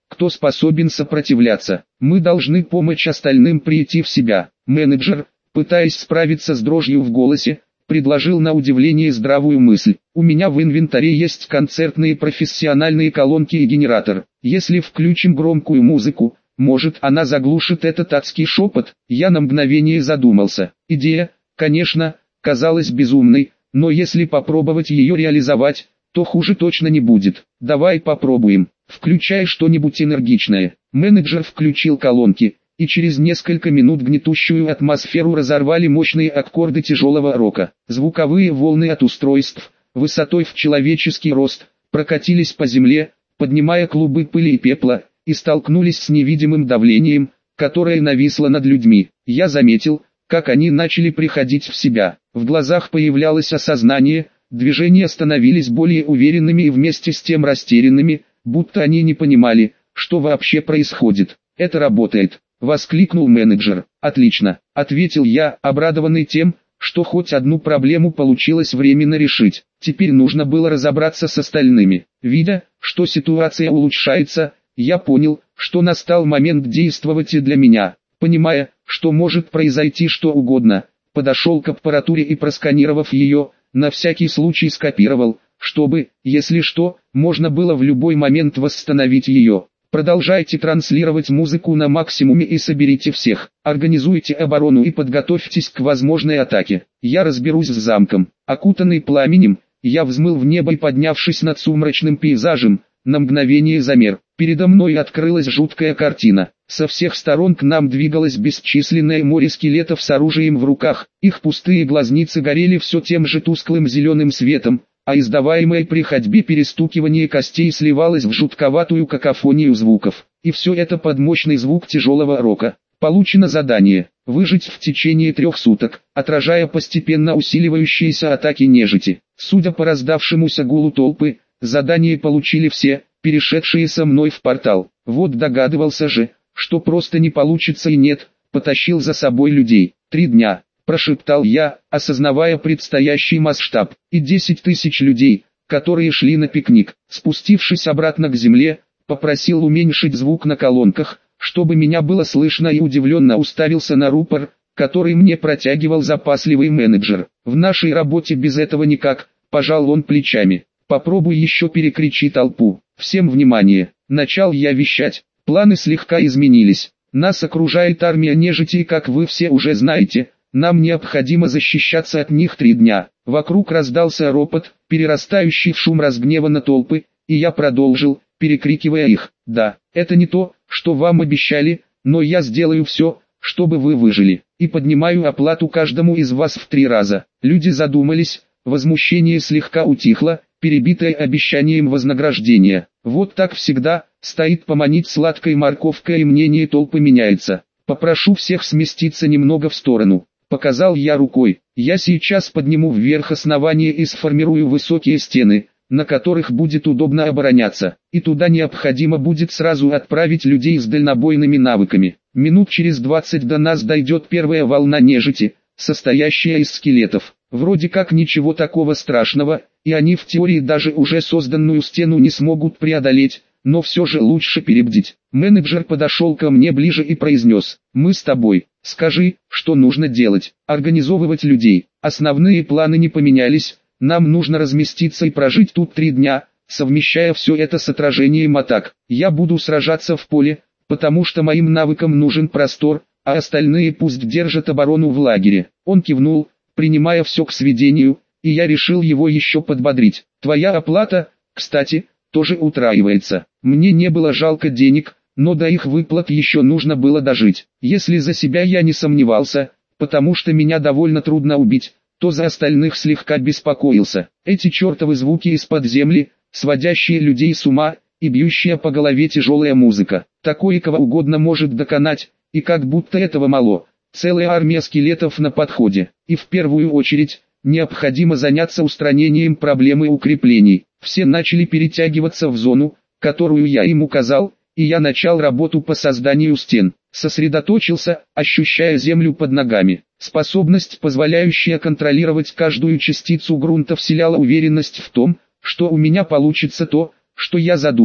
A: кто способен сопротивляться. Мы должны помочь остальным прийти в себя. Менеджер, пытаясь справиться с дрожью в голосе, предложил на удивление здравую мысль. У меня в инвентаре есть концертные профессиональные колонки и генератор. Если включим громкую музыку, может она заглушит этот адский шепот. Я на мгновение задумался. Идея, конечно, казалась безумной, но если попробовать ее реализовать, то хуже точно не будет. Давай попробуем. Включай что-нибудь энергичное. Менеджер включил колонки, и через несколько минут гнетущую атмосферу разорвали мощные аккорды тяжелого рока. Звуковые волны от устройств, высотой в человеческий рост, прокатились по земле, поднимая клубы пыли и пепла, и столкнулись с невидимым давлением, которое нависло над людьми. Я заметил, как они начали приходить в себя. В глазах появлялось осознание, движения становились более уверенными и вместе с тем растерянными, будто они не понимали, что вообще происходит. «Это работает!» — воскликнул менеджер. «Отлично!» — ответил я, обрадованный тем, что хоть одну проблему получилось временно решить. Теперь нужно было разобраться с остальными. Видя, что ситуация улучшается, я понял, что настал момент действовать и для меня. Понимая, что может произойти что угодно, подошел к аппаратуре и, просканировав ее, на всякий случай скопировал, чтобы, если что, можно было в любой момент восстановить ее. Продолжайте транслировать музыку на максимуме и соберите всех. Организуйте оборону и подготовьтесь к возможной атаке. Я разберусь с замком. Окутанный пламенем, я взмыл в небо и, поднявшись над сумрачным пейзажем, на мгновение замер. Передо мной открылась жуткая картина. Со всех сторон к нам двигалось бесчисленное море скелетов с оружием в руках. Их пустые глазницы горели все тем же тусклым зеленым светом, а издаваемое при ходьбе перестукивание костей сливалось в жутковатую какофонию звуков. И все это под мощный звук тяжелого рока. Получено задание – выжить в течение 3 суток, отражая постепенно усиливающиеся атаки нежити. Судя по раздавшемуся гулу толпы, задание получили все, перешедшие со мной в портал. Вот догадывался же, что просто не получится и нет, потащил за собой людей. 3 дня. Прошептал я, осознавая предстоящий масштаб, и 10 тысяч людей, которые шли на пикник. Спустившись обратно к земле, попросил уменьшить звук на колонках, чтобы меня было слышно, и удивленно уставился на рупор, который мне протягивал запасливый менеджер. В нашей работе без этого никак, пожал он плечами. Попробуй еще, перекричи толпу. Всем внимание. Начал я вещать. Планы слегка изменились. Нас окружает армия нежити, и, как вы все уже знаете, нам необходимо защищаться от них 3 дня. Вокруг раздался ропот, перерастающий в шум разгневанной толпы, и я продолжил, перекрикивая их. Да, это не то, что вам обещали, но я сделаю все, чтобы вы выжили, и поднимаю оплату каждому из вас в 3 раза. Люди задумались, возмущение слегка утихло, перебитое обещанием вознаграждения. Вот так всегда, стоит поманить сладкой морковкой, и мнение толпы меняется. Попрошу всех сместиться немного в сторону. Показал я рукой. Я сейчас подниму вверх основание и сформирую высокие стены, на которых будет удобно обороняться. И туда необходимо будет сразу отправить людей с дальнобойными навыками. Минут через 20 до нас дойдет первая волна нежити, состоящая из скелетов. Вроде как ничего такого страшного, и они в теории даже уже созданную стену не смогут преодолеть, но все же лучше перебдить. Менеджер подошел ко мне ближе и произнес: «Мы с тобой. Скажи, что нужно делать. Организовывать людей. Основные планы не поменялись, нам нужно разместиться и прожить тут 3 дня, совмещая все это с отражением атак. Я буду сражаться в поле, потому что моим навыкам нужен простор, а остальные пусть держат оборону в лагере». Он кивнул, принимая все к сведению, и я решил его еще подбодрить. «Твоя оплата, кстати, тоже утраивается. Мне не было жалко денег, но до их выплат еще нужно было дожить. Если за себя я не сомневался, потому что меня довольно трудно убить, то за остальных слегка беспокоился. Эти чертовы звуки из-под земли, сводящие людей с ума, и бьющая по голове тяжелая музыка. Такое кого угодно может доконать, и как будто этого мало. Целая армия скелетов на подходе. И в первую очередь, необходимо заняться устранением проблемы укреплений. Все начали перетягиваться в зону, которую я им указал, и я начал работу по созданию стен. Сосредоточился, ощущая землю под ногами. Способность, позволяющая контролировать каждую частицу грунта, вселяла уверенность в том, что у меня получится то, что я задумал.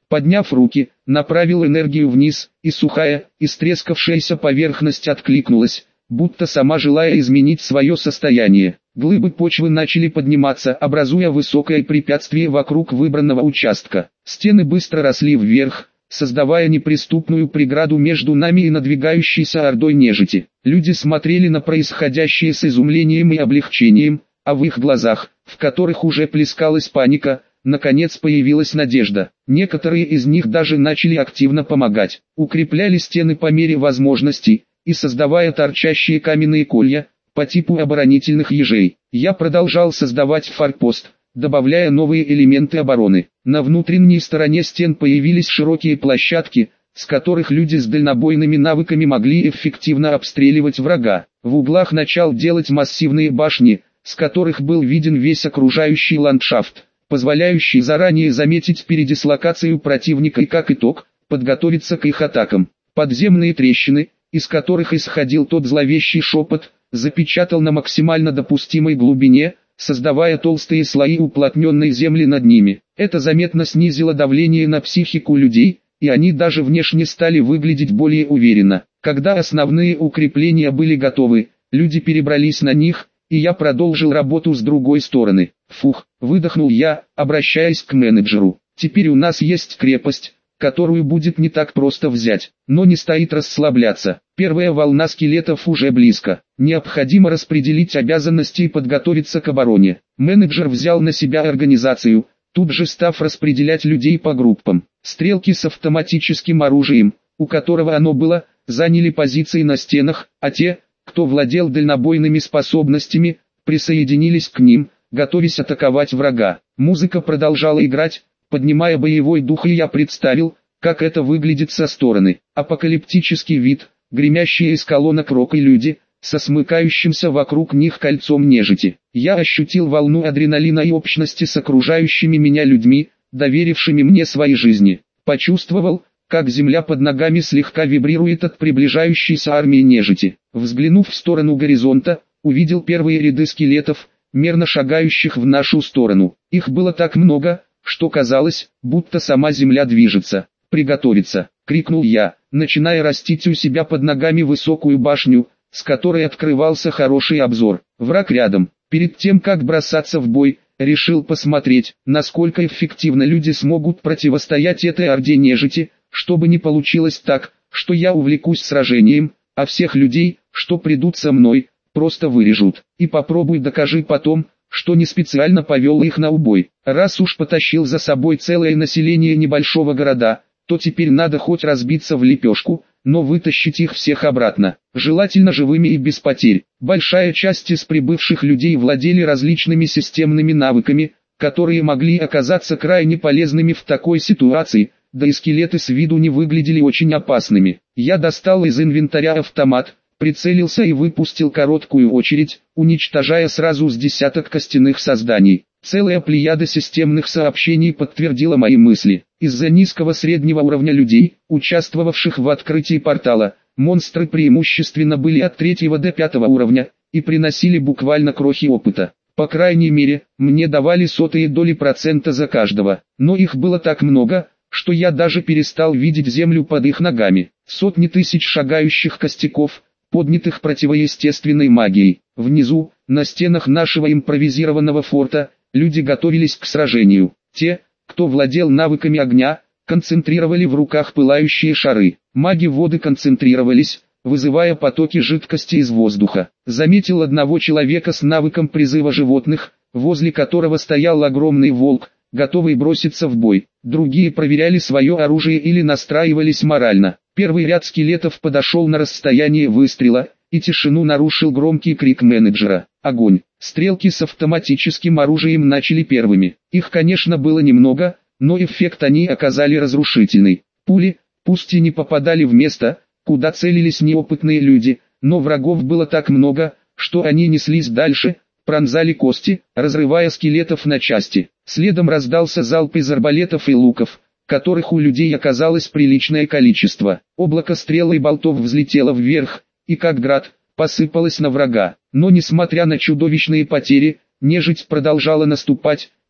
A: Подняв руки, направил энергию вниз, и сухая, истрескавшаяся поверхность откликнулась, будто сама желая изменить свое состояние. Глыбы почвы начали подниматься, образуя высокое препятствие вокруг выбранного участка. Стены быстро росли вверх, создавая неприступную преграду между нами и надвигающейся ордой нежити. Люди смотрели на происходящее с изумлением и облегчением, а в их глазах, в которых уже плескалась паника, наконец появилась надежда. Некоторые из них даже начали активно помогать, укрепляли стены по мере возможностей, и создавая торчащие каменные колья, по типу оборонительных ежей. Я продолжал создавать форпост, добавляя новые элементы обороны. На внутренней стороне стен появились широкие площадки, с которых люди с дальнобойными навыками могли эффективно обстреливать врага. В углах начал делать массивные башни, с которых был виден весь окружающий ландшафт, позволяющий заранее заметить передислокацию противника и, как итог, подготовиться к их атакам. Подземные трещины, из которых исходил тот зловещий шепот, запечатал на максимально допустимой глубине, создавая толстые слои уплотненной земли над ними. Это заметно снизило давление на психику людей, и они даже внешне стали выглядеть более уверенно. Когда основные укрепления были готовы, люди перебрались на них, и я продолжил работу с другой стороны. Фух, выдохнул я, обращаясь к менеджеру. Теперь у нас есть крепость, которую будет не так просто взять, но не стоит расслабляться. Первая волна скелетов уже близко. Необходимо распределить обязанности и подготовиться к обороне. Менеджер взял на себя организацию, тут же став распределять людей по группам. Стрелки с автоматическим оружием, у которого оно было, заняли позиции на стенах, а те, кто владел дальнобойными способностями, присоединились к ним, готовясь атаковать врага. Музыка продолжала играть, поднимая боевой дух, и я представил, как это выглядит со стороны. Апокалиптический вид, гремящие из колонок рок и люди, со смыкающимся вокруг них кольцом нежити. Я ощутил волну адреналина и общности с окружающими меня людьми, доверившими мне свои жизни. Почувствовал, как земля под ногами слегка вибрирует от приближающейся армии нежити. Взглянув в сторону горизонта, увидел первые ряды скелетов, мерно шагающих в нашу сторону. Их было так много, что казалось, будто сама земля движется. «Приготовиться!» — крикнул я, начиная растить у себя под ногами высокую башню, с которой открывался хороший обзор. Враг рядом. Перед тем, как бросаться в бой, решил посмотреть, насколько эффективно люди смогут противостоять этой орде нежити, чтобы не получилось так, что я увлекусь сражением, а всех людей, что придут со мной, просто вырежут. И попробуй докажи потом, что не специально повел их на убой. Раз уж потащил за собой целое население небольшого города, то теперь надо хоть разбиться в лепешку, но вытащить их всех обратно, желательно живыми и без потерь. Большая часть из прибывших людей владели различными системными навыками, которые могли оказаться крайне полезными в такой ситуации, да и скелеты с виду не выглядели очень опасными. Я достал из инвентаря автомат, прицелился и выпустил короткую очередь, уничтожая сразу с десяток костяных созданий. Целая плеяда системных сообщений подтвердила мои мысли. Из-за низкого среднего уровня людей, участвовавших в открытии портала, монстры преимущественно были от 3 до 5 уровня, и приносили буквально крохи опыта. По крайней мере, мне давали сотые доли процента за каждого, но их было так много, что я даже перестал видеть землю под их ногами. Сотни тысяч шагающих костяков, поднятых противоестественной магией. Внизу, на стенах нашего импровизированного форта, люди готовились к сражению. Те, кто владел навыками огня, концентрировали в руках пылающие шары. Маги воды концентрировались, вызывая потоки жидкости из воздуха. Заметил одного человека с навыком призыва животных, возле которого стоял огромный волк, готовый броситься в бой. Другие проверяли свое оружие или настраивались морально. Первый ряд скелетов подошел на расстояние выстрела, и тишину нарушил громкий крик менеджера. Огонь! Стрелки с автоматическим оружием начали первыми. Их, конечно, было немного, но эффект они оказали разрушительный. Пули, пусть и не попадали в место, куда целились неопытные люди, но врагов было так много, что они неслись дальше, пронзали кости, разрывая скелетов на части. Следом раздался залп из арбалетов и луков, которых у людей оказалось приличное количество. Облако стрел и болтов взлетело вверх, и как град, посыпалось на врага. Но несмотря на чудовищные потери, нежить продолжала наступать,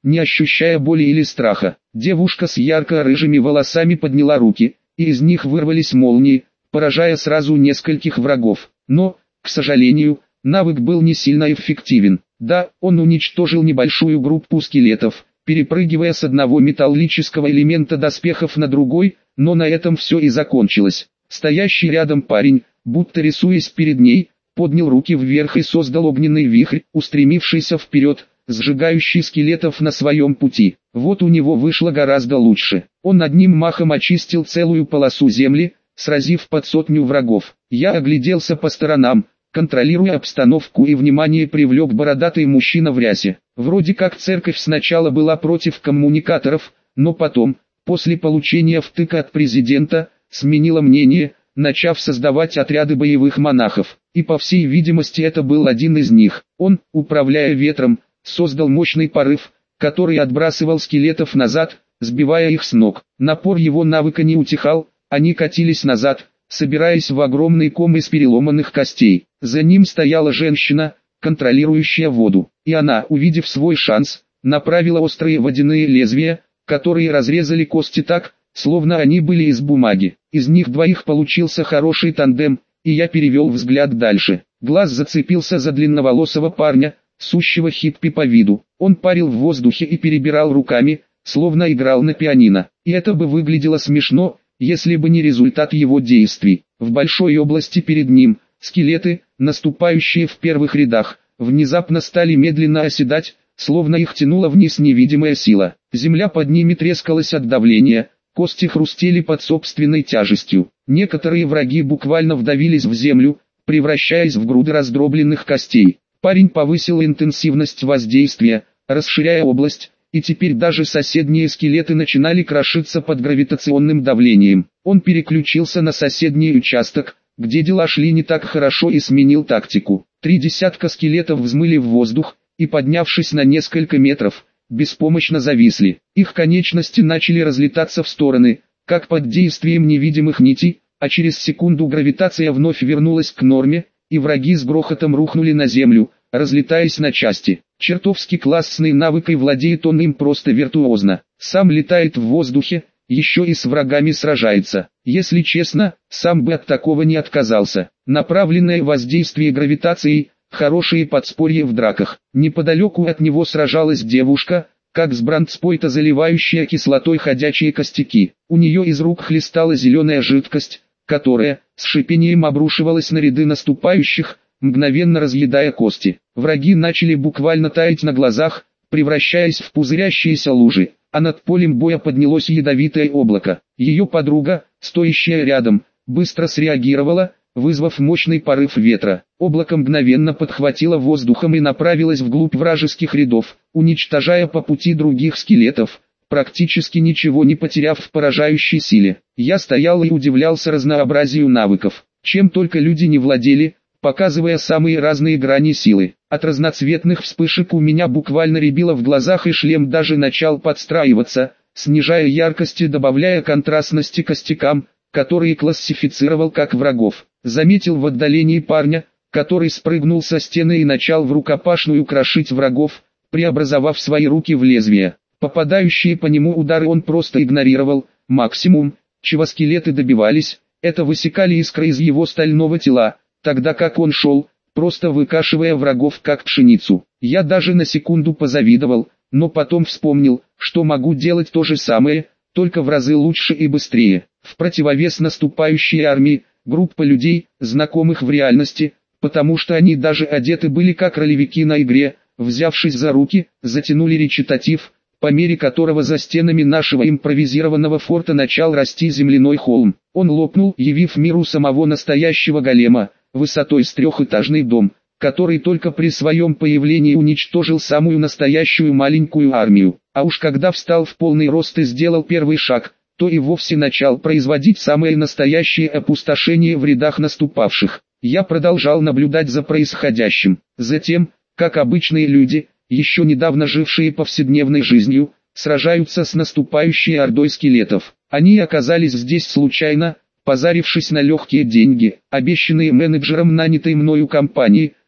A: не ощущая боли или страха. Девушка с ярко-рыжими волосами подняла руки, и из них вырвались молнии, поражая сразу нескольких врагов. Но, к сожалению, навык был не сильно эффективен. Да, он уничтожил небольшую группу скелетов, перепрыгивая с одного металлического элемента доспехов на другой, но на этом все и закончилось. Стоящий рядом парень, будто рисуясь перед ней, поднял руки вверх и создал огненный вихрь, устремившийся вперед, сжигающий скелетов на своем пути. Вот у него вышло гораздо лучше. Он одним махом очистил целую полосу земли, сразив под 100 врагов. Я огляделся по сторонам, контролируя обстановку, и внимание привлек бородатый мужчина в рясе. Вроде как церковь сначала была против коммуникаторов, но потом, после получения втыка от президента, сменила мнение, начав создавать отряды боевых монахов. И по всей видимости это был один из них. Он, управляя ветром, создал мощный порыв, который отбрасывал скелетов назад, сбивая их с ног. Напор его навыка не утихал, они катились назад, собираясь в огромный ком из переломанных костей. За ним стояла женщина, контролирующая воду, и она, увидев свой шанс, направила острые водяные лезвия, которые разрезали кости так, словно они были из бумаги. Из них двоих получился хороший тандем, и я перевел взгляд дальше. Глаз зацепился за длинноволосого парня, сущего хиппи по виду. Он парил в воздухе и перебирал руками, словно играл на пианино. И это бы выглядело смешно, если бы не результат его действий. В большой области перед ним, скелеты, наступающие в первых рядах, внезапно стали медленно оседать, словно их тянула вниз невидимая сила. Земля под ними трескалась от давления, кости хрустели под собственной тяжестью. Некоторые враги буквально вдавились в землю, превращаясь в груды раздробленных костей. Парень повысил интенсивность воздействия, расширяя область, и теперь даже соседние скелеты начинали крошиться под гравитационным давлением. Он переключился на соседний участок, где дела шли не так хорошо, и сменил тактику. 3 десятка скелетов взмыли в воздух, и, поднявшись на несколько метров, беспомощно зависли. Их конечности начали разлетаться в стороны, как под действием невидимых нитей, а через секунду гравитация вновь вернулась к норме, и враги с грохотом рухнули на землю, разлетаясь на части. Чертовски классный навык, и владеет он им просто виртуозно. Сам летает в воздухе, еще и с врагами сражается. Если честно, сам бы от такого не отказался. Направленное воздействие гравитацией – хорошие подспорья в драках. Неподалеку от него сражалась девушка, как с брандспойта заливающая кислотой ходячие костяки. У нее из рук хлестала зеленая жидкость, которая, с шипением, обрушивалась на ряды наступающих, мгновенно разъедая кости. Враги начали буквально таять на глазах, превращаясь в пузырящиеся лужи, а над полем боя поднялось ядовитое облако. Ее подруга, стоящая рядом, быстро среагировала, вызвав мощный порыв ветра. Облако мгновенно подхватило воздухом и направилось вглубь вражеских рядов, уничтожая по пути других скелетов, практически ничего не потеряв в поражающей силе. Я стоял и удивлялся разнообразию навыков, чем только люди не владели, показывая самые разные грани силы. От разноцветных вспышек у меня буквально рябило в глазах, и шлем даже начал подстраиваться, снижая яркость и добавляя контрастности костякам, которые классифицировал как врагов. Заметил в отдалении парня, который спрыгнул со стены и начал в рукопашную крошить врагов, преобразовав свои руки в лезвия. Попадающие по нему удары он просто игнорировал. Максимум, чего скелеты добивались, это высекали искры из его стального тела, тогда как он шел, просто выкашивая врагов как пшеницу. Я даже на секунду позавидовал, но потом вспомнил, что могу делать то же самое, только в разы лучше и быстрее. В противовес наступающей армии, группа людей, знакомых в реальности, потому что они даже одеты были как ролевики на игре, взявшись за руки, затянули речитатив, по мере которого за стенами нашего импровизированного форта начал расти земляной холм. Он лопнул, явив миру самого настоящего голема, высотой с 3-этажный дом, который только при своем появлении уничтожил самую настоящую маленькую армию. А уж когда встал в полный рост и сделал первый шаг, то и вовсе начал производить самое настоящее опустошение в рядах наступавших. Я продолжал наблюдать за происходящим. Затем, как обычные люди, еще недавно жившие повседневной жизнью, сражаются с наступающей ордой скелетов. Они оказались здесь случайно, позарившись на легкие деньги, обещанные менеджером нанятой мною компании,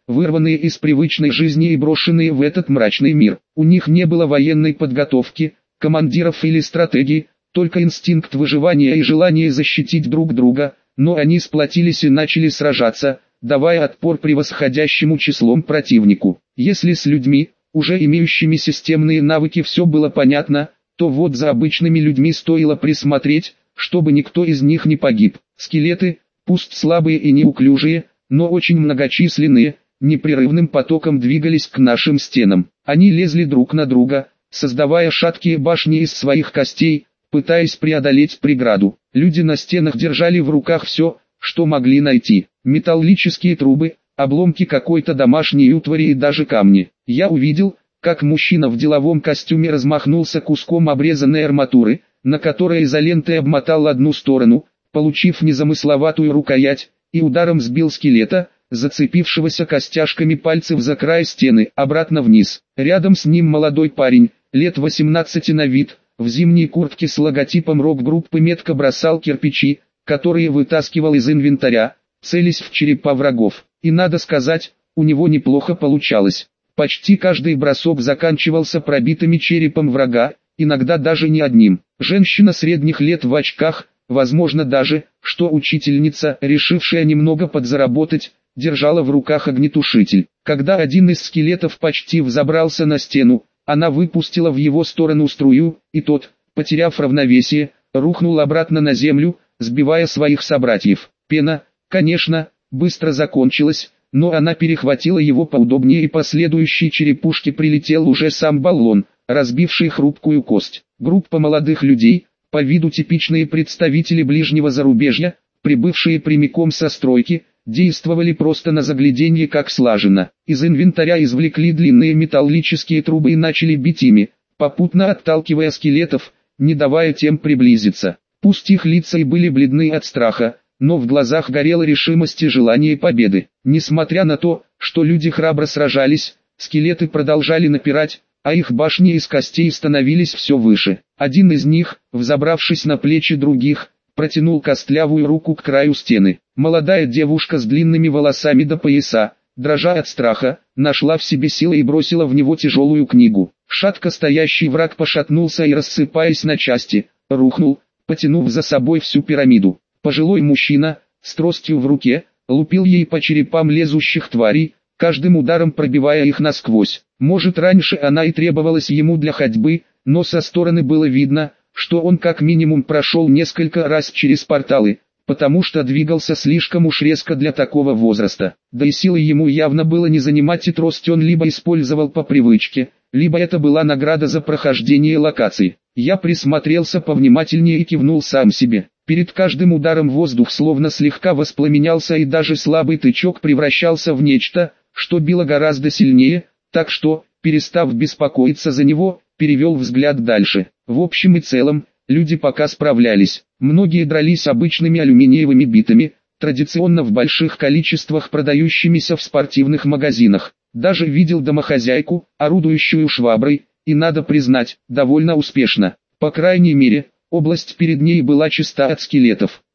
A: вырванные из привычной жизни и брошенные в этот мрачный мир. У них не было военной подготовки, командиров или стратегии, только инстинкт выживания и желание защитить друг друга, но они сплотились и начали сражаться, давая отпор превосходящему числом противнику. Если с людьми, уже имеющими системные навыки, все было понятно, то вот за обычными людьми стоило присмотреть, чтобы никто из них не погиб. Скелеты, пусть слабые и неуклюжие, но очень многочисленные, непрерывным потоком двигались к нашим стенам. Они лезли друг на друга, создавая шаткие башни из своих костей, пытаясь преодолеть преграду. Люди на стенах держали в руках все, что могли найти. Металлические трубы, обломки какой-то домашней утвари и даже камни. Я увидел, как мужчина в деловом костюме размахнулся куском обрезанной арматуры, на которой изолентой обмотал одну сторону, получив незамысловатую рукоять, и ударом сбил скелета, зацепившегося костяшками пальцев за край стены, обратно вниз. Рядом с ним молодой парень, лет 18 на вид, в зимней куртке с логотипом рок-группы метко бросал кирпичи, которые вытаскивал из инвентаря, целясь в черепа врагов. И надо сказать, у него неплохо получалось. Почти каждый бросок заканчивался пробитыми черепом врага, иногда даже не одним. Женщина средних лет в очках, возможно даже, что учительница, решившая немного подзаработать, держала в руках огнетушитель. Когда один из скелетов почти взобрался на стену, она выпустила в его сторону струю, и тот, потеряв равновесие, рухнул обратно на землю, сбивая своих собратьев. Пена, конечно, быстро закончилась, но она перехватила его поудобнее, и по следующей черепушке прилетел уже сам баллон, разбивший хрупкую кость. Группа молодых людей, по виду типичные представители ближнего зарубежья, прибывшие прямиком со стройки, действовали просто на загляденье как слаженно. Из инвентаря извлекли длинные металлические трубы и начали бить ими, попутно отталкивая скелетов, не давая тем приблизиться. Пусть их лица и были бледны от страха, но в глазах горела решимость и желание победы. Несмотря на то, что люди храбро сражались, скелеты продолжали напирать, а их башни из костей становились все выше. Один из них, взобравшись на плечи других, протянул костлявую руку к краю стены. Молодая девушка с длинными волосами до пояса, дрожа от страха, нашла в себе силы и бросила в него тяжелую книгу. Шатко стоящий враг пошатнулся и, рассыпаясь на части, рухнул, потянув за собой всю пирамиду. Пожилой мужчина, с тростью в руке, лупил ей по черепам лезущих тварей, каждым ударом пробивая их насквозь. Может, раньше она и требовалась ему для ходьбы, но со стороны было видно, что он как минимум прошел несколько раз через порталы, потому что двигался слишком уж резко для такого возраста. Да и силы ему явно было не занимать, и трость он либо использовал по привычке, либо это была награда за прохождение локаций. Я присмотрелся повнимательнее и кивнул сам себе. Перед каждым ударом воздух словно слегка воспламенялся, и даже слабый тычок превращался в нечто, что било гораздо сильнее, так что, перестав беспокоиться за него, перевел взгляд дальше. В общем и целом, люди пока справлялись. Многие дрались обычными алюминиевыми битами, традиционно в больших количествах продающимися в спортивных магазинах. Даже видел домохозяйку, орудующую шваброй, и надо признать, довольно успешно. По крайней мере, область перед ней была чиста от скелетов.